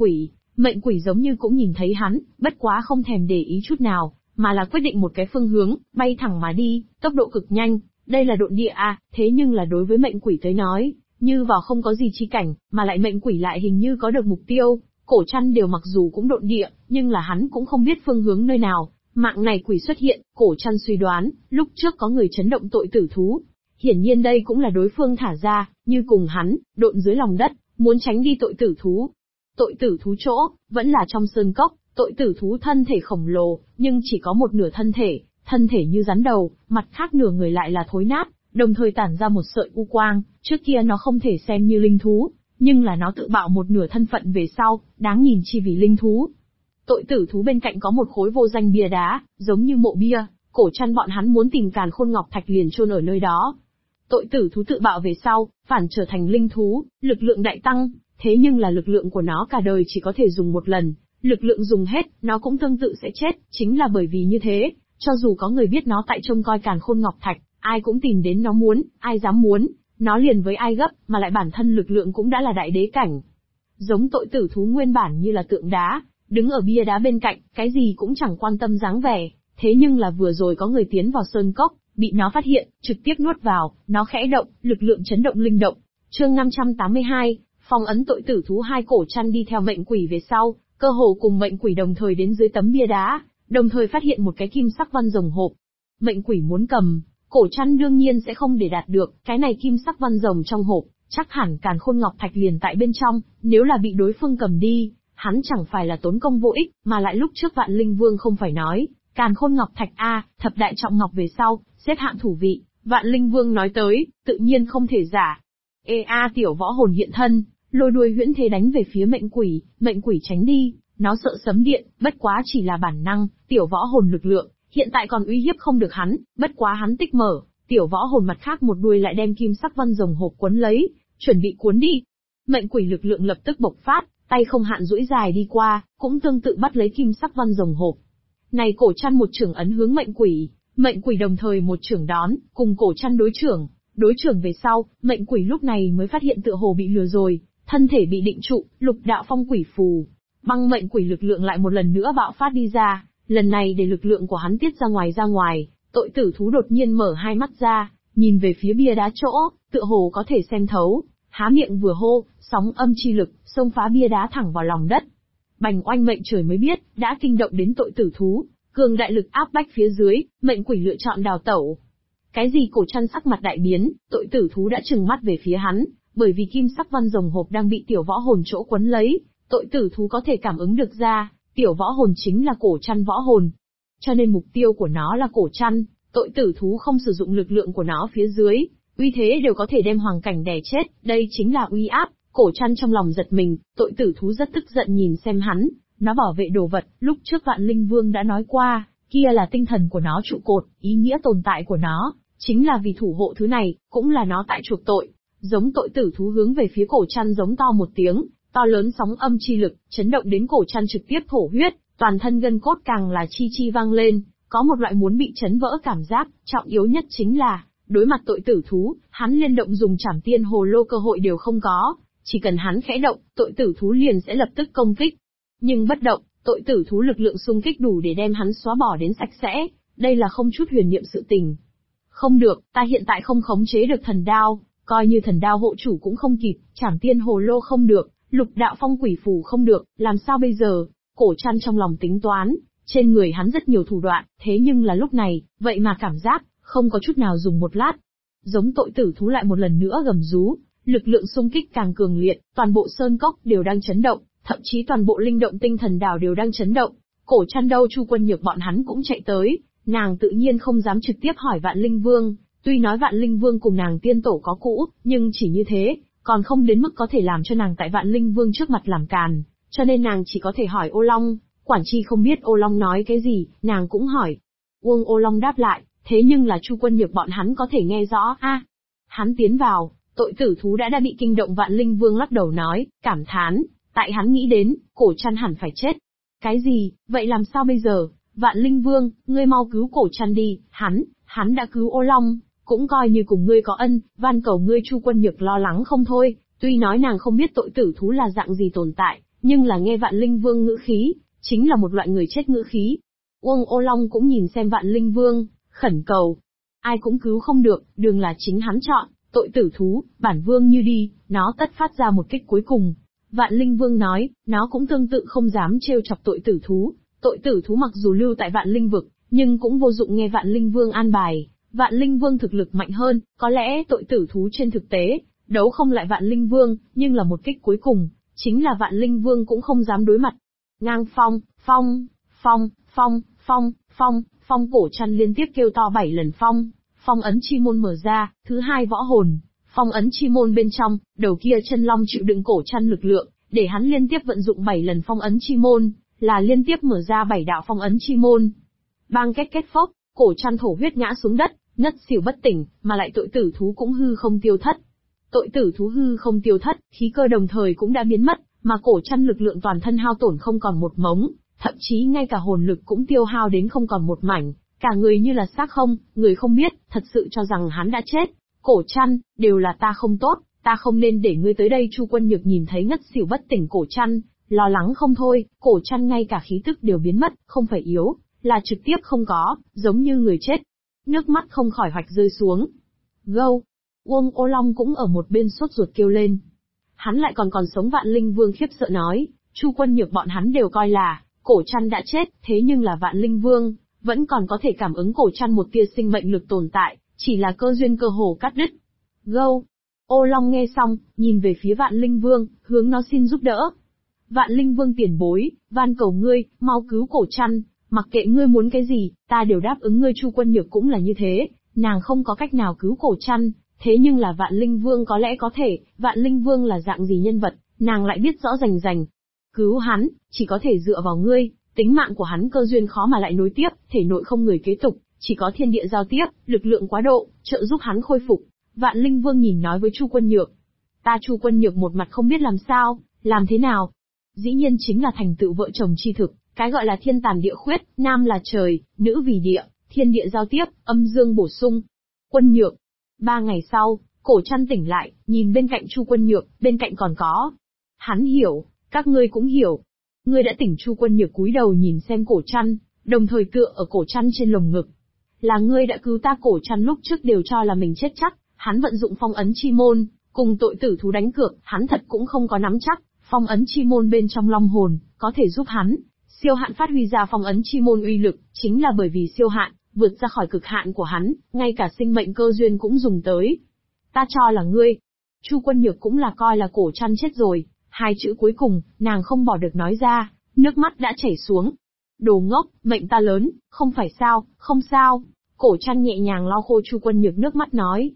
Mệnh quỷ giống như cũng nhìn thấy hắn, bất quá không thèm để ý chút nào, mà là quyết định một cái phương hướng, bay thẳng mà đi, tốc độ cực nhanh. Đây là độn địa à, thế nhưng là đối với mệnh quỷ tới nói, như vào không có gì chi cảnh, mà lại mệnh quỷ lại hình như có được mục tiêu. Cổ Trăn đều mặc dù cũng độn địa, nhưng là hắn cũng không biết phương hướng nơi nào. Mạng này quỷ xuất hiện, Cổ Trăn suy đoán, lúc trước có người chấn động tội tử thú. Hiển nhiên đây cũng là đối phương thả ra, như cùng hắn, độn dưới lòng đất, muốn tránh đi tội tử thú. Tội tử thú chỗ, vẫn là trong sơn cốc, tội tử thú thân thể khổng lồ, nhưng chỉ có một nửa thân thể như rắn đầu, mặt khác nửa người lại là thối nát, đồng thời tản ra một sợi u quang, trước kia nó không thể xem như linh thú, nhưng là nó tự bạo một nửa thân phận về sau, đáng nhìn chi vì linh thú. Tội tử thú bên cạnh có một khối vô danh bia đá, giống như mộ bia, Cổ Trăn bọn hắn muốn tìm Càn Khôn Ngọc Thạch liền chôn ở nơi đó. Tội tử thú tự bạo về sau, phản trở thành linh thú, lực lượng đại tăng, thế nhưng là lực lượng của nó cả đời chỉ có thể dùng một lần, lực lượng dùng hết, nó cũng tương tự sẽ chết, chính là bởi vì như thế, cho dù có người biết nó tại trông coi Càn Khôn Ngọc Thạch, ai cũng tìm đến nó muốn, ai dám muốn, nó liền với ai gấp, mà lại bản thân lực lượng cũng đã là đại đế cảnh. Giống tội tử thú nguyên bản như là tượng đá, đứng ở bia đá bên cạnh, cái gì cũng chẳng quan tâm dáng vẻ, thế nhưng là vừa rồi có người tiến vào sơn cốc, bị nó phát hiện, trực tiếp nuốt vào, nó khẽ động, lực lượng chấn động linh động. Chương 582, phong ấn tội tử thú. Hai Cổ Trăn đi theo mệnh quỷ về sau, cơ hồ cùng mệnh quỷ đồng thời đến dưới tấm bia đá, đồng thời phát hiện một cái kim sắc văn rồng hộp. Mệnh quỷ muốn cầm, Cổ Trăn đương nhiên sẽ không để đạt được, cái này kim sắc văn rồng trong hộp, chắc hẳn Càn Khôn Ngọc Thạch liền tại bên trong, nếu là bị đối phương cầm đi, hắn chẳng phải là tốn công vô ích, mà lại lúc trước Vạn Linh Vương không phải nói, Càn Khôn Ngọc Thạch a, thập đại trọng ngọc về sau, xếp hạng thủ vị, Vạn Linh Vương nói tới, tự nhiên không thể giả. Tiểu võ hồn hiện thân, lôi đuôi huyễn thế đánh về phía mệnh quỷ tránh đi, nó sợ sấm điện, bất quá chỉ là bản năng, tiểu võ hồn lực lượng, hiện tại còn uy hiếp không được hắn, bất quá hắn tích mở, tiểu võ hồn mặt khác một đuôi lại đem kim sắc văn rồng hộp cuốn lấy, chuẩn bị cuốn đi. Mệnh quỷ lực lượng lập tức bộc phát, tay không hạn duỗi dài đi qua, cũng tương tự bắt lấy kim sắc văn rồng hộp. Này Cổ Trăn một chưởng ấn hướng mệnh quỷ đồng thời một chưởng đón, cùng Cổ Trăn đối chưởng về sau, mệnh quỷ lúc này mới phát hiện tựa hồ bị lừa rồi, thân thể bị định trụ, lục đạo phong quỷ phù. Băng mệnh quỷ lực lượng lại một lần nữa bạo phát đi ra, lần này để lực lượng của hắn tiết ra ngoài, tội tử thú đột nhiên mở hai mắt ra, nhìn về phía bia đá chỗ, tựa hồ có thể xem thấu, há miệng vừa hô, sóng âm chi lực, xông phá bia đá thẳng vào lòng đất. Bành oanh mệnh trời mới biết, đã kinh động đến tội tử thú, cường đại lực áp bách phía dưới, mệnh quỷ lựa chọn đào tẩu. Cái gì? Cổ Trăn sắc mặt đại biến, tội tử thú đã trừng mắt về phía hắn, bởi vì kim sắc văn rồng hộp đang bị tiểu võ hồn chỗ quấn lấy, tội tử thú có thể cảm ứng được ra, tiểu võ hồn chính là Cổ Trăn võ hồn. Cho nên mục tiêu của nó là Cổ Trăn, tội tử thú không sử dụng lực lượng của nó phía dưới, uy thế đều có thể đem hoàng cảnh đè chết, đây chính là uy áp. Cổ Trăn trong lòng giật mình, tội tử thú rất tức giận nhìn xem hắn, nó bảo vệ đồ vật, lúc trước Vạn Linh Vương đã nói qua, kia là tinh thần của nó trụ cột, ý nghĩa tồn tại của nó, chính là vì thủ hộ thứ này, cũng là nó tại chuộc tội. Giống tội tử thú hướng về phía Cổ Trăn giống to một tiếng, to lớn sóng âm chi lực, chấn động đến Cổ Trăn trực tiếp thổ huyết, toàn thân gân cốt càng là chi chi vang lên, có một loại muốn bị chấn vỡ cảm giác, trọng yếu nhất chính là, đối mặt tội tử thú, hắn liên động dùng Trảm Tiên Hồ Lô cơ hội đều không có. Chỉ cần hắn khẽ động, tội tử thú liền sẽ lập tức công kích. Nhưng bất động, tội tử thú lực lượng xung kích đủ để đem hắn xóa bỏ đến sạch sẽ, đây là không chút huyền niệm sự tình. Không được, ta hiện tại không khống chế được thần đao, coi như thần đao hộ chủ cũng không kịp, Trảm Tiên Hồ Lô không được, lục đạo phong quỷ phù không được, làm sao bây giờ? Cổ Trăn trong lòng tính toán, trên người hắn rất nhiều thủ đoạn, thế nhưng là lúc này, vậy mà cảm giác, không có chút nào dùng một lát. Giống tội tử thú lại một lần nữa gầm rú. Lực lượng xung kích càng cường liệt, toàn bộ sơn cốc đều đang chấn động, thậm chí toàn bộ linh động tinh thần đảo đều đang chấn động. Cổ Trăn đâu Chu Quân Nhược bọn hắn cũng chạy tới, nàng tự nhiên không dám trực tiếp hỏi Vạn Linh Vương, tuy nói Vạn Linh Vương cùng nàng tiên tổ có cũ, nhưng chỉ như thế, còn không đến mức có thể làm cho nàng tại Vạn Linh Vương trước mặt làm càn, cho nên nàng chỉ có thể hỏi Ô Long. Quản Chi không biết Ô Long nói cái gì, nàng cũng hỏi. Uông Ô Long đáp lại, thế nhưng là Chu Quân Nhược bọn hắn có thể nghe rõ a. Hắn tiến vào. Tội tử thú đã bị kinh động. Vạn Linh Vương lắc đầu nói, cảm thán, tại hắn nghĩ đến, Cổ Trăn hẳn phải chết. Cái gì, vậy làm sao bây giờ? Vạn Linh Vương, ngươi mau cứu Cổ Trăn đi, hắn đã cứu Ô Long, cũng coi như cùng ngươi có ân, van cầu ngươi. Chu Quân Nhược lo lắng không thôi, tuy nói nàng không biết tội tử thú là dạng gì tồn tại, Nhưng là nghe Vạn Linh Vương ngữ khí, chính là một loại người chết ngữ khí. Uông Ô Long cũng nhìn xem Vạn Linh Vương, khẩn cầu. Ai cũng cứu không được, đường là chính hắn chọn, tội tử thú, bản vương như đi, nó tất phát ra một kích cuối cùng. Vạn Linh Vương nói, nó cũng tương tự không dám trêu chọc tội tử thú. Tội tử thú mặc dù lưu tại Vạn Linh vực, nhưng cũng vô dụng nghe Vạn Linh Vương an bài. Vạn Linh Vương thực lực mạnh hơn, có lẽ tội tử thú trên thực tế, đấu không lại Vạn Linh Vương, nhưng là một kích cuối cùng, chính là Vạn Linh Vương cũng không dám đối mặt. Ngang phong, phong, phong, phong, phong, phong, phong cổ chăn liên tiếp kêu to 7 lần phong. Phong ấn chi môn mở ra, thứ hai võ hồn. Phong ấn chi môn bên trong, đầu kia chân long chịu đựng cổ chăn lực lượng, để hắn liên tiếp vận dụng 7 lần phong ấn chi môn, là liên tiếp mở ra 7 đạo phong ấn chi môn. Bang kết kết phốc, cổ chăn thổ huyết ngã xuống đất, ngất xỉu bất tỉnh, mà lại tội tử thú cũng hư không tiêu thất. Tội tử thú hư không tiêu thất, khí cơ đồng thời cũng đã biến mất, mà cổ chăn lực lượng toàn thân hao tổn không còn một mống, thậm chí ngay cả hồn lực cũng tiêu hao đến không còn một mảnh, cả người như là xác không, người không biết, thật sự cho rằng hắn đã chết. Cổ chăn, đều là ta không tốt, ta không nên để ngươi tới đây. Chu Quân Nhược nhìn thấy ngất xỉu bất tỉnh cổ chăn, lo lắng không thôi, cổ chăn ngay cả khí tức đều biến mất, không phải yếu, là trực tiếp không có, giống như người chết. Nước mắt không khỏi hoạch rơi xuống. Gâu! Uông Ô Long cũng ở một bên sốt ruột kêu lên. Hắn lại còn sống. Vạn Linh Vương khiếp sợ nói, Chu Quân Nhược bọn hắn đều coi là, cổ chăn đã chết, thế nhưng là Vạn Linh Vương, vẫn còn có thể cảm ứng cổ chăn một tia sinh mệnh lực tồn tại, chỉ là cơ duyên cơ hồ cắt đứt. Gâu! Ô Long nghe xong, nhìn về phía Vạn Linh Vương, hướng nó xin giúp đỡ. Vạn Linh Vương tiền bối, van cầu ngươi, mau cứu cổ chăn, mặc kệ ngươi muốn cái gì, ta đều đáp ứng ngươi. Chu Quân Nhược cũng là như thế, nàng không có cách nào cứu cổ chăn, thế nhưng là Vạn Linh Vương có lẽ có thể. Vạn Linh Vương là dạng gì nhân vật, nàng lại biết rõ rành rành. Cứu hắn, chỉ có thể dựa vào ngươi, tính mạng của hắn cơ duyên khó mà lại nối tiếp, thể nội không người kế tục, chỉ có thiên địa giao tiếp, lực lượng quá độ, trợ giúp hắn khôi phục. Vạn Linh Vương nhìn nói với Chu Quân Nhược. Chu Quân Nhược một mặt không biết làm sao, làm thế nào. Dĩ nhiên chính là thành tựu vợ chồng chi thực, cái gọi là thiên tàn địa khuyết, nam là trời, nữ vì địa, thiên địa giao tiếp, âm dương bổ sung. Quân Nhược. 3 ngày sau, cổ chăn tỉnh lại, nhìn bên cạnh Chu Quân Nhược, bên cạnh còn có. Hắn hiểu, các ngươi cũng hiểu. Ngươi đã tỉnh. Chu Quân Nhược cúi đầu nhìn xem cổ chăn, đồng thời tựa ở cổ chăn trên lồng ngực. Là ngươi đã cứu ta. Cổ chăn lúc trước đều cho là mình chết chắc, hắn vận dụng phong ấn chi môn, cùng tội tử thú đánh cược, hắn thật cũng không có nắm chắc, phong ấn chi môn bên trong long hồn, có thể giúp hắn, siêu hạn phát huy ra phong ấn chi môn uy lực, chính là bởi vì siêu hạn, vượt ra khỏi cực hạn của hắn, ngay cả sinh mệnh cơ duyên cũng dùng tới. Ta cho là ngươi. Chu Quân Nhược cũng là coi là cổ chăn chết rồi, 2 chữ cuối cùng, nàng không bỏ được nói ra, nước mắt đã chảy xuống. Đồ ngốc, mệnh ta lớn, không phải sao, không sao. Cổ chăn nhẹ nhàng lau khô Chu Quân Nhược nước mắt nói.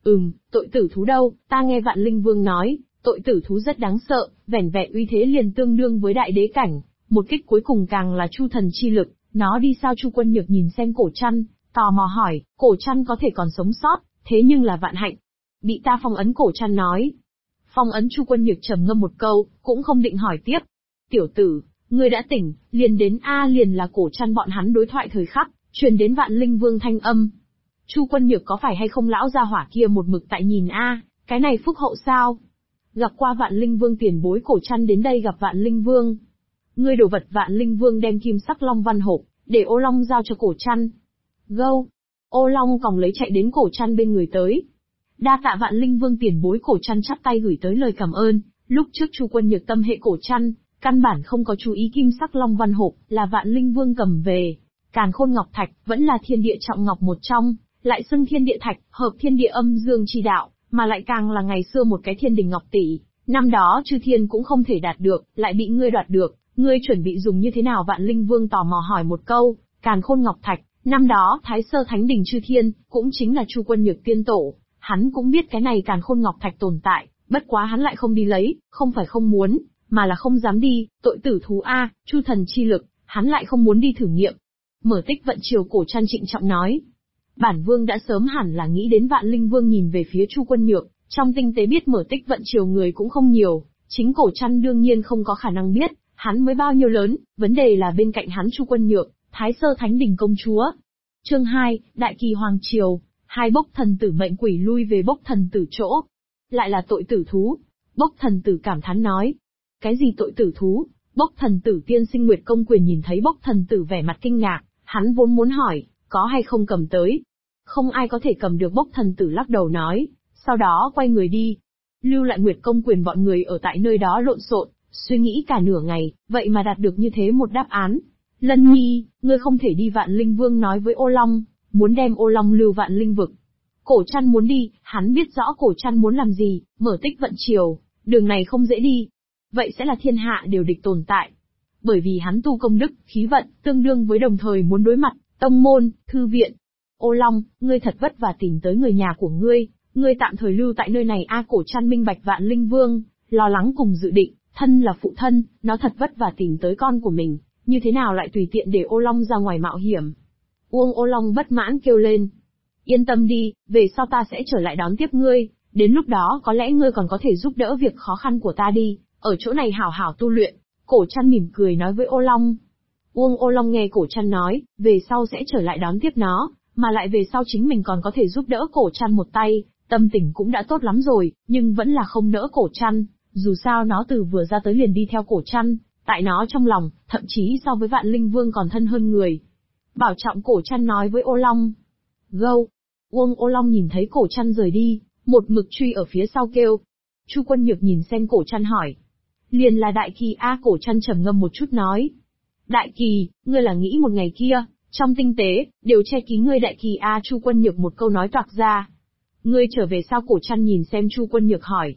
Tội tử thú đâu, ta nghe Vạn Linh Vương nói, tội tử thú rất đáng sợ, vẻn vẹn uy thế liền tương đương với đại đế cảnh, một kích cuối cùng càng là chu thần chi lực, nó đi sao? Chu Quân Nhược nhìn xem cổ chăn, tò mò hỏi, cổ chăn có thể còn sống sót, thế nhưng là vạn hạnh. Bị ta phong ấn. Cổ chăn nói. Phong ấn. Chu Quân Nhược trầm ngâm một câu, cũng không định hỏi tiếp. Tiểu tử, ngươi đã tỉnh, liền đến liền là cổ chăn bọn hắn đối thoại thời khắc, truyền đến Vạn Linh Vương thanh âm. Chu Quân Nhược có phải hay không lão gia hỏa kia một mực tại nhìn cái này phúc hậu sao? Gặp qua Vạn Linh Vương tiền bối. Cổ chăn đến đây gặp Vạn Linh Vương. Ngươi đồ vật. Vạn Linh Vương đem kim sắc long văn hộp, để Ô Long giao cho cổ chăn. Gâu! Ô Long còng lấy chạy đến cổ chăn bên người tới. Đa tạ Vạn Linh Vương tiền bối. Cổ chăn chắp tay gửi tới lời cảm ơn. Lúc trước Chu Quân Nhược tâm hệ cổ chăn, căn bản không có chú ý kim sắc long văn hộp là Vạn Linh Vương cầm về. Càn Khôn Ngọc Thạch vẫn là thiên địa trọng ngọc một trong, lại xưng thiên địa thạch, hợp thiên địa âm dương chi đạo, mà lại càng là ngày xưa một cái thiên đình ngọc tỷ, năm đó chư thiên cũng không thể đạt được, lại bị ngươi đoạt được, ngươi chuẩn bị dùng như thế nào? Vạn Linh Vương tò mò hỏi một câu. Càn Khôn Ngọc Thạch, năm đó Thái Sơ Thánh Đình chư thiên, cũng chính là Chu Quân Nhược tiên tổ, hắn cũng biết cái này Càn Khôn Ngọc Thạch tồn tại, bất quá hắn lại không đi lấy, không phải không muốn, mà là không dám đi. Tội tử thú chu thần chi lực, hắn lại không muốn đi thử nghiệm. Mở Tích Vận Triều. Cổ chăn trịnh trọng nói. Bản vương đã sớm hẳn là nghĩ đến. Vạn Linh Vương nhìn về phía Chu Quân Nhược, trong tinh tế biết Mở Tích Vận Triều người cũng không nhiều, chính cổ chăn đương nhiên không có khả năng biết, hắn mới bao nhiêu lớn, vấn đề là bên cạnh hắn Chu Quân Nhược, Thái Sơ Thánh Đình công chúa. Chương 2, Đại Kỳ Hoàng Triều, 2 Bốc Thần Tử mệnh quỷ lui về Bốc Thần Tử chỗ. Lại là tội tử thú. Bốc Thần Tử cảm thán nói. Cái gì tội tử thú? Bốc thần tử tiên sinh Nguyệt Công Quyền nhìn thấy bốc thần tử vẻ mặt kinh ngạc, hắn vốn muốn hỏi, có hay không cầm tới. Không ai có thể cầm được, bốc thần tử lắc đầu nói, sau đó quay người đi. Lưu lại Nguyệt Công Quyền bọn người ở tại nơi đó lộn xộn, suy nghĩ cả nửa ngày, vậy mà đạt được như thế một đáp án. Lân Nhi, ngươi không thể đi. Vạn Linh Vương nói với Ô Long, muốn đem Ô Long lưu Vạn Linh vực. Cổ Trăn muốn đi, hắn biết rõ Cổ Trăn muốn làm gì, mở Tích Vận Triều, đường này không dễ đi. Vậy sẽ là thiên hạ đều địch tồn tại. Bởi vì hắn tu công đức, khí vận, tương đương với đồng thời muốn đối mặt, tông môn, thư viện. Ô Long, ngươi thật vất vả tìm tới người nhà của ngươi tạm thời lưu tại nơi này. Cổ Trăn minh bạch Vạn Linh Vương, lo lắng cùng dự định, thân là phụ thân, nó thật vất vả tìm tới con của mình, như thế nào lại tùy tiện để Ô Long ra ngoài mạo hiểm. Ô Long bất mãn kêu lên. Yên tâm đi, về sau ta sẽ trở lại đón tiếp ngươi, đến lúc đó có lẽ ngươi còn có thể giúp đỡ việc khó khăn của ta đi, ở chỗ này hảo hảo tu luyện. Cổ Trăn mỉm cười nói với Ô Long. Ô Long nghe Cổ Trăn nói, về sau sẽ trở lại đón tiếp nó, mà lại về sau chính mình còn có thể giúp đỡ Cổ Trăn một tay, tâm tình cũng đã tốt lắm rồi, nhưng vẫn là không đỡ Cổ Trăn, dù sao nó từ vừa ra tới liền đi theo Cổ Trăn, tại nó trong lòng, thậm chí so với Vạn Linh Vương còn thân hơn người. Bảo trọng. Cổ Trăn nói với Ô Long. Gâu. Ô Long nhìn thấy Cổ Trăn rời đi, một mực truy ở phía sau kêu. Chu Quân Nhược nhìn xem Cổ Trăn hỏi. Liền là Đại Kỳ. Cổ Trăn trầm ngâm một chút nói. Đại Kỳ, ngươi là nghĩ một ngày kia, trong tinh tế, đều che kín ngươi. Đại Kỳ. Chu Quân Nhược một câu nói toạc ra. Ngươi trở về sao? Cổ Trăn nhìn xem Chu Quân Nhược hỏi.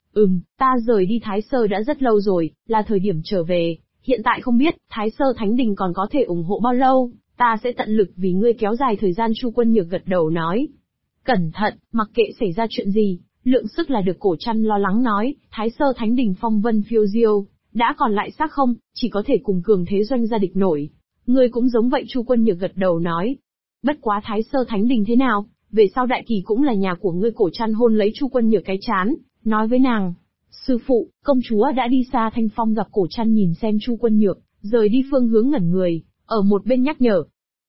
Ta rời đi Thái Sơ đã rất lâu rồi, là thời điểm trở về, hiện tại không biết, Thái Sơ Thánh Đình còn có thể ủng hộ bao lâu, ta sẽ tận lực vì ngươi kéo dài thời gian. Chu Quân Nhược gật đầu nói. Cẩn thận, mặc kệ xảy ra chuyện gì, lượng sức là được. Cổ Trăn lo lắng nói, Thái Sơ Thánh Đình phong vân phiêu diêu, đã còn lại xác không, chỉ có thể cùng cường thế doanh gia địch nổi. Ngươi cũng giống vậy. Chu Quân Nhược gật đầu nói. Bất quá Thái Sơ Thánh Đình thế nào, về sau Đại Kỳ cũng là nhà của ngươi. Cổ Trăn hôn lấy Chu Quân Nhược cái trán, nói với nàng. Sư phụ, công chúa đã đi xa. Thanh Phong gặp Cổ Trăn nhìn xem Chu Quân Nhược, rời đi phương hướng ngẩn người, ở một bên nhắc nhở.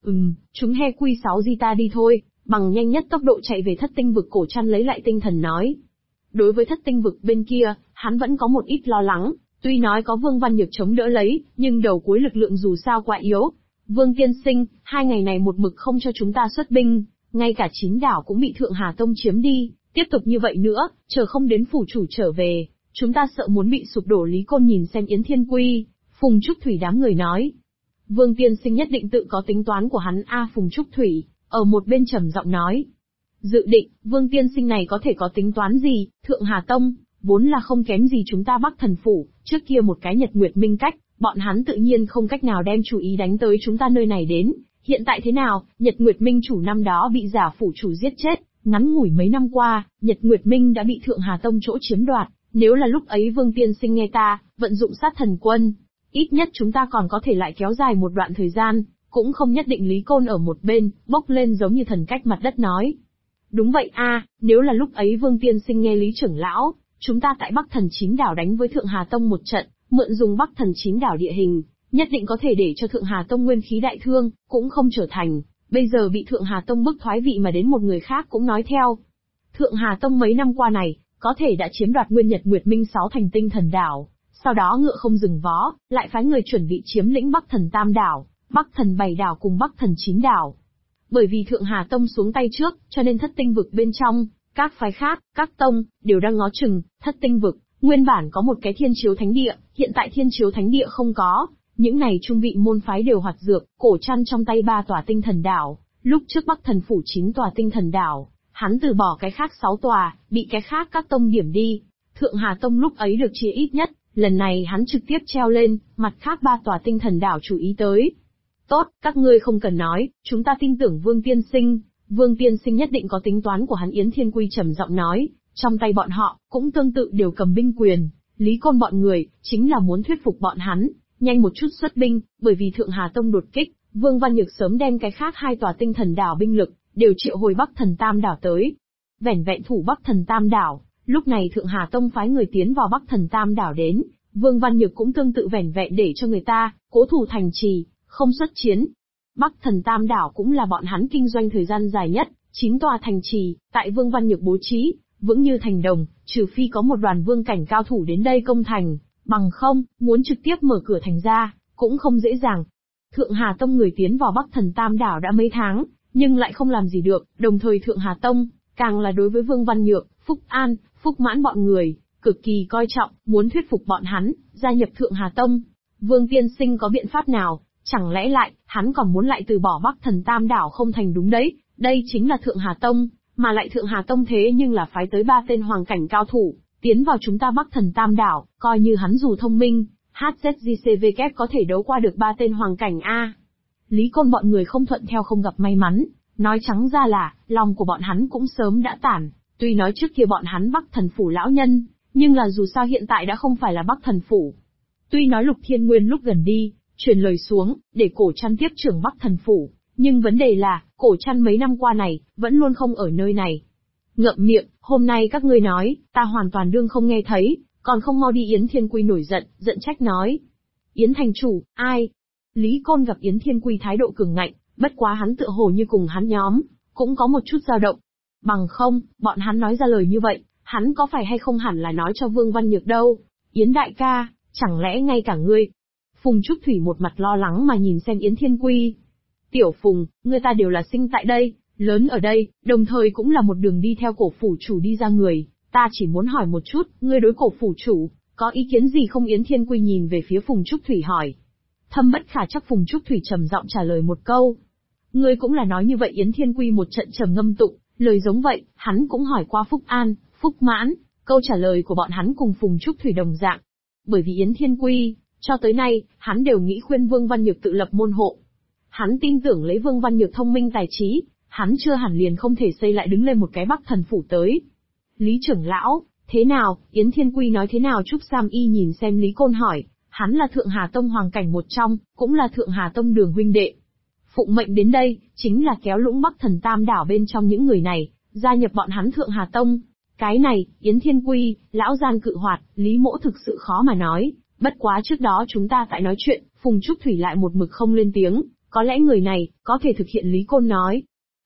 Chúng he quy 6 di ta đi thôi, bằng nhanh nhất tốc độ chạy về Thất Tinh vực. Cổ Trăn lấy lại tinh thần nói. Đối với Thất Tinh vực bên kia, hắn vẫn có một ít lo lắng, tuy nói có Vương Văn Nhược chống đỡ lấy, nhưng đầu cuối lực lượng dù sao quá yếu. Vương tiên sinh, 2 ngày này một mực không cho chúng ta xuất binh, ngay cả chính đảo cũng bị Thượng Hà Tông chiếm đi, tiếp tục như vậy nữa, chờ không đến phủ chủ trở về, chúng ta sợ muốn bị sụp đổ. Lý Côn nhìn xem Yến Thiên Quy, Phùng Trúc Thủy đám người nói. Vương tiên sinh nhất định tự có tính toán của hắn. Phùng Trúc Thủy, ở một bên trầm giọng nói. Dự định, Vương tiên sinh này có thể có tính toán gì? Thượng Hà Tông, vốn là không kém gì chúng ta Bắc Thần Phủ, trước kia một cái Nhật Nguyệt Minh Cách, bọn hắn tự nhiên không cách nào đem chủ ý đánh tới chúng ta nơi này đến. Hiện tại thế nào, Nhật Nguyệt Minh chủ năm đó bị giả phủ chủ giết chết, ngắn ngủi mấy năm qua, Nhật Nguyệt Minh đã bị Thượng Hà Tông chỗ chiếm đoạt. Nếu là lúc ấy Vương tiên sinh nghe ta, vận dụng sát thần quân, ít nhất chúng ta còn có thể lại kéo dài một đoạn thời gian, cũng không nhất định. Lý Côn ở một bên, bốc lên giống như thần cách mặt đất nói. Đúng vậy nếu là lúc ấy Vương tiên sinh nghe Lý trưởng lão, chúng ta tại Bắc Thần Chín Đảo đánh với Thượng Hà Tông một trận, mượn dùng Bắc Thần Chín Đảo địa hình, nhất định có thể để cho Thượng Hà Tông nguyên khí đại thương, cũng không trở thành. Bây giờ bị Thượng Hà Tông bức thoái vị mà đến một người khác cũng nói theo. Thượng Hà Tông mấy năm qua này, có thể đã chiếm đoạt nguyên Nhật Nguyệt Minh 6 thành tinh thần đảo, sau đó ngựa không dừng vó, lại phái người chuẩn bị chiếm lĩnh Bắc Thần Tam Đảo, Bắc Thần 7 đảo cùng Bắc Thần 9 đảo. Bởi vì Thượng Hà Tông xuống tay trước, cho nên Thất Tinh vực bên trong, các phái khác, các tông, đều đang ngó chừng. Thất Tinh vực, nguyên bản có một cái Thiên Chiếu Thánh Địa, hiện tại Thiên Chiếu Thánh Địa không có. Những này trung vị môn phái đều hoạt dược. Cổ Trăn trong tay 3 tòa tinh thần đảo, lúc trước Bắc Thần Phủ 9 tòa tinh thần đảo, hắn từ bỏ cái khác 6 tòa, bị cái khác các tông điểm đi. Thượng Hà Tông lúc ấy được chia ít nhất, lần này hắn trực tiếp treo lên, mặt khác 3 tòa tinh thần đảo chú ý tới. Tốt, các ngươi không cần nói, chúng ta tin tưởng Vương tiên sinh. Vương tiên sinh nhất định có tính toán của hắn. Yến Thiên Quy trầm giọng nói, trong tay bọn họ, cũng tương tự đều cầm binh quyền. Lý Côn bọn người, chính là muốn thuyết phục bọn hắn, nhanh một chút xuất binh, bởi vì Thượng Hà Tông đột kích, Vương Văn Nhược sớm đem cái khác 2 tòa tinh thần đảo binh lực, đều triệu hồi Bắc Thần Tam Đảo tới. Vẻn vẹn thủ Bắc Thần Tam Đảo, lúc này Thượng Hà Tông phái người tiến vào Bắc Thần Tam Đảo đến, Vương Văn Nhược cũng tương tự vẻn vẹn để cho người ta, cố thủ thành trì, không xuất chiến. Bắc Thần Tam Đảo cũng là bọn hắn kinh doanh thời gian dài nhất, 9 tòa thành trì, tại Vương Văn Nhược bố trí, vững như thành đồng, trừ phi có một đoàn vương cảnh cao thủ đến đây công thành, Bằng không, muốn trực tiếp mở cửa thành ra, cũng không dễ dàng. Thượng Hà Tông người tiến vào Bắc Thần Tam Đảo đã mấy tháng, nhưng lại không làm gì được, đồng thời Thượng Hà Tông, càng là đối với Vương Văn Nhược, Phúc An, Phúc Mãn bọn người, cực kỳ coi trọng, muốn thuyết phục bọn hắn, gia nhập Thượng Hà Tông. Vương tiên sinh có biện pháp nào, chẳng lẽ lại, hắn còn muốn lại từ bỏ Bắc Thần Tam Đảo không thành đúng đấy, đây chính là Thượng Hà Tông, mà lại Thượng Hà Tông thế nhưng là phái tới 3 tên hoàng cảnh cao thủ, tiến vào chúng ta Bắc Thần Tam Đảo, coi như hắn dù thông minh, HZJCVK có thể đấu qua được 3 tên hoàng cảnh A. Lý Côn bọn người không thuận theo không gặp may mắn, nói trắng ra là, lòng của bọn hắn cũng sớm đã tản, tuy nói trước kia bọn hắn Bắc Thần Phủ lão nhân, nhưng là dù sao hiện tại đã không phải là Bắc Thần Phủ. Tuy nói Lục Thiên Nguyên lúc gần đi, truyền lời xuống, để Cổ Trăn tiếp trưởng Bắc Thần Phủ, nhưng vấn đề là, Cổ Trăn mấy năm qua này, vẫn luôn không ở nơi này. Ngậm miệng, hôm nay các ngươi nói, ta hoàn toàn đương không nghe thấy, còn không mau đi. Yến Thiên Quy nổi giận, giận trách nói. Yến thành chủ, ai? Lý Côn gặp Yến Thiên Quy thái độ cường ngạnh, bất quá hắn tựa hồ như cùng hắn nhóm, cũng có một chút dao động. Bằng không, bọn hắn nói ra lời như vậy, hắn có phải hay không hẳn là nói cho Vương Văn Nhược đâu. Yến đại ca, chẳng lẽ ngay cả ngươi? Phùng Trúc Thủy một mặt lo lắng mà nhìn xem Yến Thiên Quy. Tiểu Phùng, ngươi ta đều là sinh tại đây, lớn ở đây, đồng thời cũng là một đường đi theo Cổ phủ chủ đi ra người, ta chỉ muốn hỏi một chút, ngươi đối Cổ phủ chủ, có ý kiến gì không? Yến Thiên Quy nhìn về phía Phùng Trúc Thủy hỏi. Thâm bất khả chắc. Phùng Trúc Thủy trầm giọng trả lời một câu. Ngươi cũng là nói như vậy. Yến Thiên Quy một trận trầm ngâm tụng, lời giống vậy, hắn cũng hỏi qua Phúc An, Phúc Mãn, câu trả lời của bọn hắn cùng Phùng Trúc Thủy đồng dạng. Bởi vì Yến Thiên Quy, cho tới nay, hắn đều nghĩ khuyên Vương Văn Nhược tự lập môn hộ. Hắn tin tưởng lấy Vương Văn Nhược thông minh tài trí, hắn chưa hẳn liền không thể xây lại đứng lên một cái Bắc Thần Phủ tới. Lý trưởng lão, thế nào? Yến Thiên Quy nói thế nào? Trúc Sam Y nhìn xem Lý Côn hỏi, hắn là Thượng Hà Tông hoàng cảnh một trong, cũng là Thượng Hà Tông đường huynh đệ. Phụng mệnh đến đây, chính là kéo lũng Bắc Thần Tam Đảo bên trong những người này, gia nhập bọn hắn Thượng Hà Tông. Cái này, Yến Thiên Quy, lão gian cự hoạt, Lý Mỗ thực sự khó mà nói, bất quá trước đó chúng ta tại nói chuyện, Phùng Trúc Thủy lại một mực không lên tiếng, có lẽ người này, có thể thực hiện Lý Côn nói.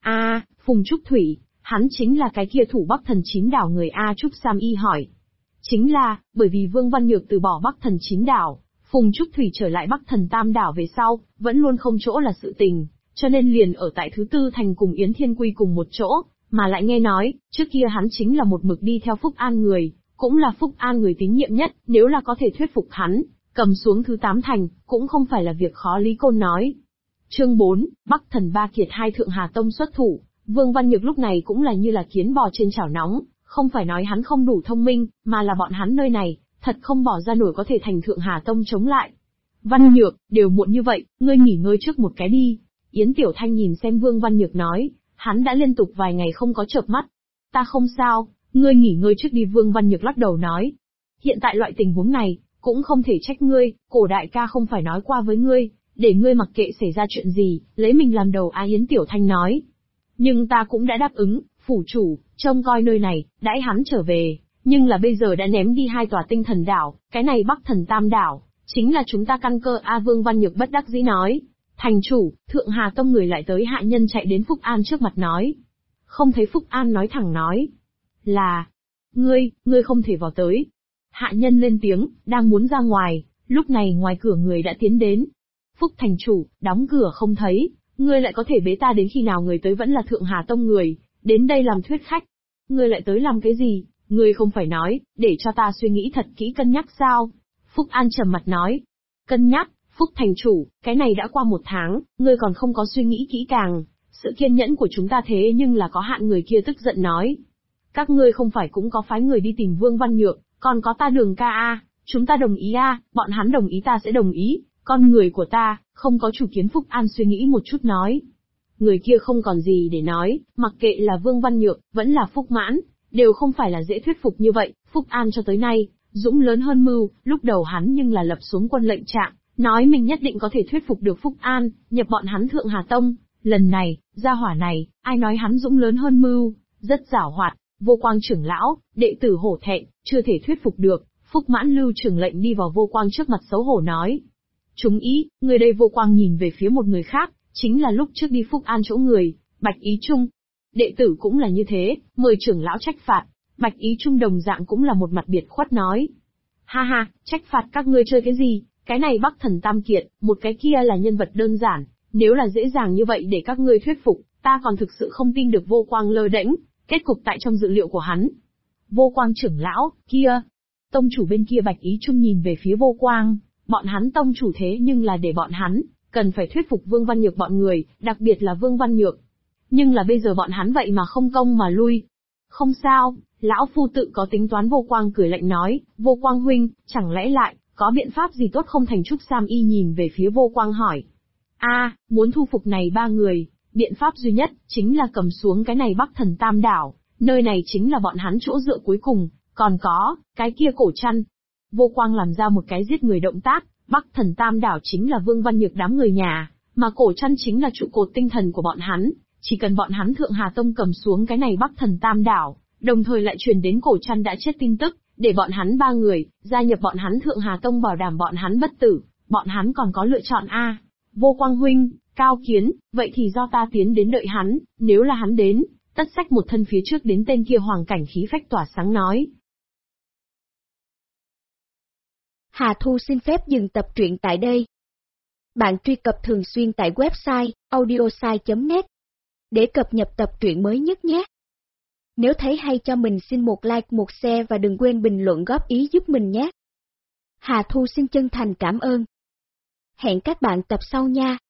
Phùng Trúc Thủy, hắn chính là cái kia thủ Bắc Thần Chín Đảo người A. Trúc Sam Y hỏi. Chính là, bởi vì Vương Văn Nhược từ bỏ Bắc Thần Chín Đảo, Phùng Trúc Thủy trở lại Bắc Thần Tam Đảo về sau, vẫn luôn không chỗ là sự tình, cho nên liền ở tại thứ tư thành cùng Yến Thiên Quy cùng một chỗ, mà lại nghe nói, trước kia hắn chính là một mực đi theo Phúc An người, cũng là Phúc An người tín nhiệm nhất, nếu là có thể thuyết phục hắn, cầm xuống thứ 8 thành, cũng không phải là việc khó. Lý Côn nói. Chương 4, Bắc Thần Ba Kiệt hai Thượng Hà Tông xuất thủ, Vương Văn Nhược lúc này cũng là như là kiến bò trên chảo nóng, không phải nói hắn không đủ thông minh, mà là bọn hắn nơi này, thật không bỏ ra nổi có thể thành Thượng Hà Tông chống lại. Văn Nhược, đều muộn như vậy, ngươi nghỉ ngơi trước một cái đi. Yến Tiểu Thanh nhìn xem Vương Văn Nhược nói, hắn đã liên tục vài ngày không có chợp mắt. Ta không sao, ngươi nghỉ ngơi trước đi. Vương Văn Nhược lắc đầu nói. Hiện tại loại tình huống này, cũng không thể trách ngươi, Cổ đại ca không phải nói qua với ngươi, để ngươi mặc kệ xảy ra chuyện gì, lấy mình làm đầu. Yến Tiểu Thanh nói. Nhưng ta cũng đã đáp ứng, phủ chủ, trông coi nơi này, đãi hắn trở về, nhưng là bây giờ đã ném đi 2 tòa tinh thần đảo, cái này Bắc Thần Tam Đảo, chính là chúng ta căn cơ. Vương Văn Nhược bất đắc dĩ nói. Thành chủ, Thượng Hà Tông người lại tới. Hạ nhân chạy đến Phúc An trước mặt nói. Không thấy Phúc An nói thẳng nói. Là, ngươi không thể vào tới. Hạ nhân lên tiếng, đang muốn ra ngoài, lúc này ngoài cửa người đã tiến đến. Phúc thành chủ, đóng cửa không thấy, ngươi lại có thể bế ta đến khi nào? Người tới vẫn là Thượng Hà Tông người, đến đây làm thuyết khách. Ngươi lại tới làm cái gì? Ngươi không phải nói, để cho ta suy nghĩ thật kỹ cân nhắc sao? Phúc An trầm mặt nói. Cân nhắc, Phúc thành chủ, cái này đã qua 1 tháng, ngươi còn không có suy nghĩ kỹ càng. Sự kiên nhẫn của chúng ta thế nhưng là có hạn. Người kia tức giận nói. Các ngươi không phải cũng có phái người đi tìm Vương Văn Nhược, còn có ta Đường ca a, chúng ta đồng ý a, bọn hắn đồng ý ta sẽ đồng ý, con người của ta, không có chủ kiến. Phúc An suy nghĩ một chút nói. Người kia không còn gì để nói, mặc kệ là Vương Văn Nhược, vẫn là Phúc Mãn, đều không phải là dễ thuyết phục như vậy. Phúc An cho tới nay, dũng lớn hơn mưu, lúc đầu hắn nhưng là lập xuống quân lệnh trạng, nói mình nhất định có thể thuyết phục được Phúc An, nhập bọn hắn Thượng Hà Tông. Lần này, gia hỏa này, ai nói hắn dũng lớn hơn mưu, rất giảo hoạt. Vô Quang trưởng lão, đệ tử hổ thẹn, chưa thể thuyết phục được. Phúc Mãn lưu trưởng lệnh đi vào Vô Quang trước mặt xấu hổ nói. Chúng ý, người đây. Vô Quang nhìn về phía một người khác, chính là lúc trước đi Phúc An chỗ người, Bạch Ý Trung. Đệ tử cũng là như thế, mời trưởng lão trách phạt. Bạch Ý Trung đồng dạng cũng là một mặt biệt khuất nói. Ha ha, trách phạt các ngươi chơi cái gì, cái này Bắc Thần Tam Kiệt, một cái kia là nhân vật đơn giản, nếu là dễ dàng như vậy để các ngươi thuyết phục, ta còn thực sự không tin được Vô Quang lơ đễnh, kết cục tại trong dự liệu của hắn. Vô Quang trưởng lão, kia. Tông chủ bên kia Bạch Ý Trung nhìn về phía Vô Quang, bọn hắn tông chủ thế nhưng là để bọn hắn, cần phải thuyết phục Vương Văn Nhược bọn người, đặc biệt là Vương Văn Nhược. Nhưng là bây giờ bọn hắn vậy mà không công mà lui. Không sao, lão phu tự có tính toán. Vô Quang cười lạnh nói, Vô Quang huynh, chẳng lẽ lại, có biện pháp gì tốt không? Thành Trúc Sam Y nhìn về phía Vô Quang hỏi. Muốn thu phục này ba người, biện pháp duy nhất, chính là cầm xuống cái này Bắc Thần Tam Đảo, nơi này chính là bọn hắn chỗ dựa cuối cùng, còn có, cái kia cổ chăn. Vô Quang làm ra một cái giết người động tác, Bắc Thần Tam Đảo chính là Vương Văn Nhược đám người nhà, mà cổ chăn chính là trụ cột tinh thần của bọn hắn, chỉ cần bọn hắn Thượng Hà Tông cầm xuống cái này Bắc Thần Tam Đảo, đồng thời lại truyền đến cổ chăn đã chết tin tức, để bọn hắn ba người, gia nhập bọn hắn Thượng Hà Tông bảo đảm bọn hắn bất tử, bọn hắn còn có lựa chọn a. Vô Quang huynh, cao kiến, vậy thì do ta tiến đến đợi hắn, nếu là hắn đến, tất xách một thân phía trước đến. Tên kia hoàng cảnh khí phách tỏa sáng nói. Hà Thu xin phép dừng tập truyện tại đây. Bạn truy cập thường xuyên tại website audiosai.net để cập nhật tập truyện mới nhất nhé. Nếu thấy hay cho mình xin một like, một share và đừng quên bình luận góp ý giúp mình nhé. Hà Thu xin chân thành cảm ơn. Hẹn các bạn tập sau nha.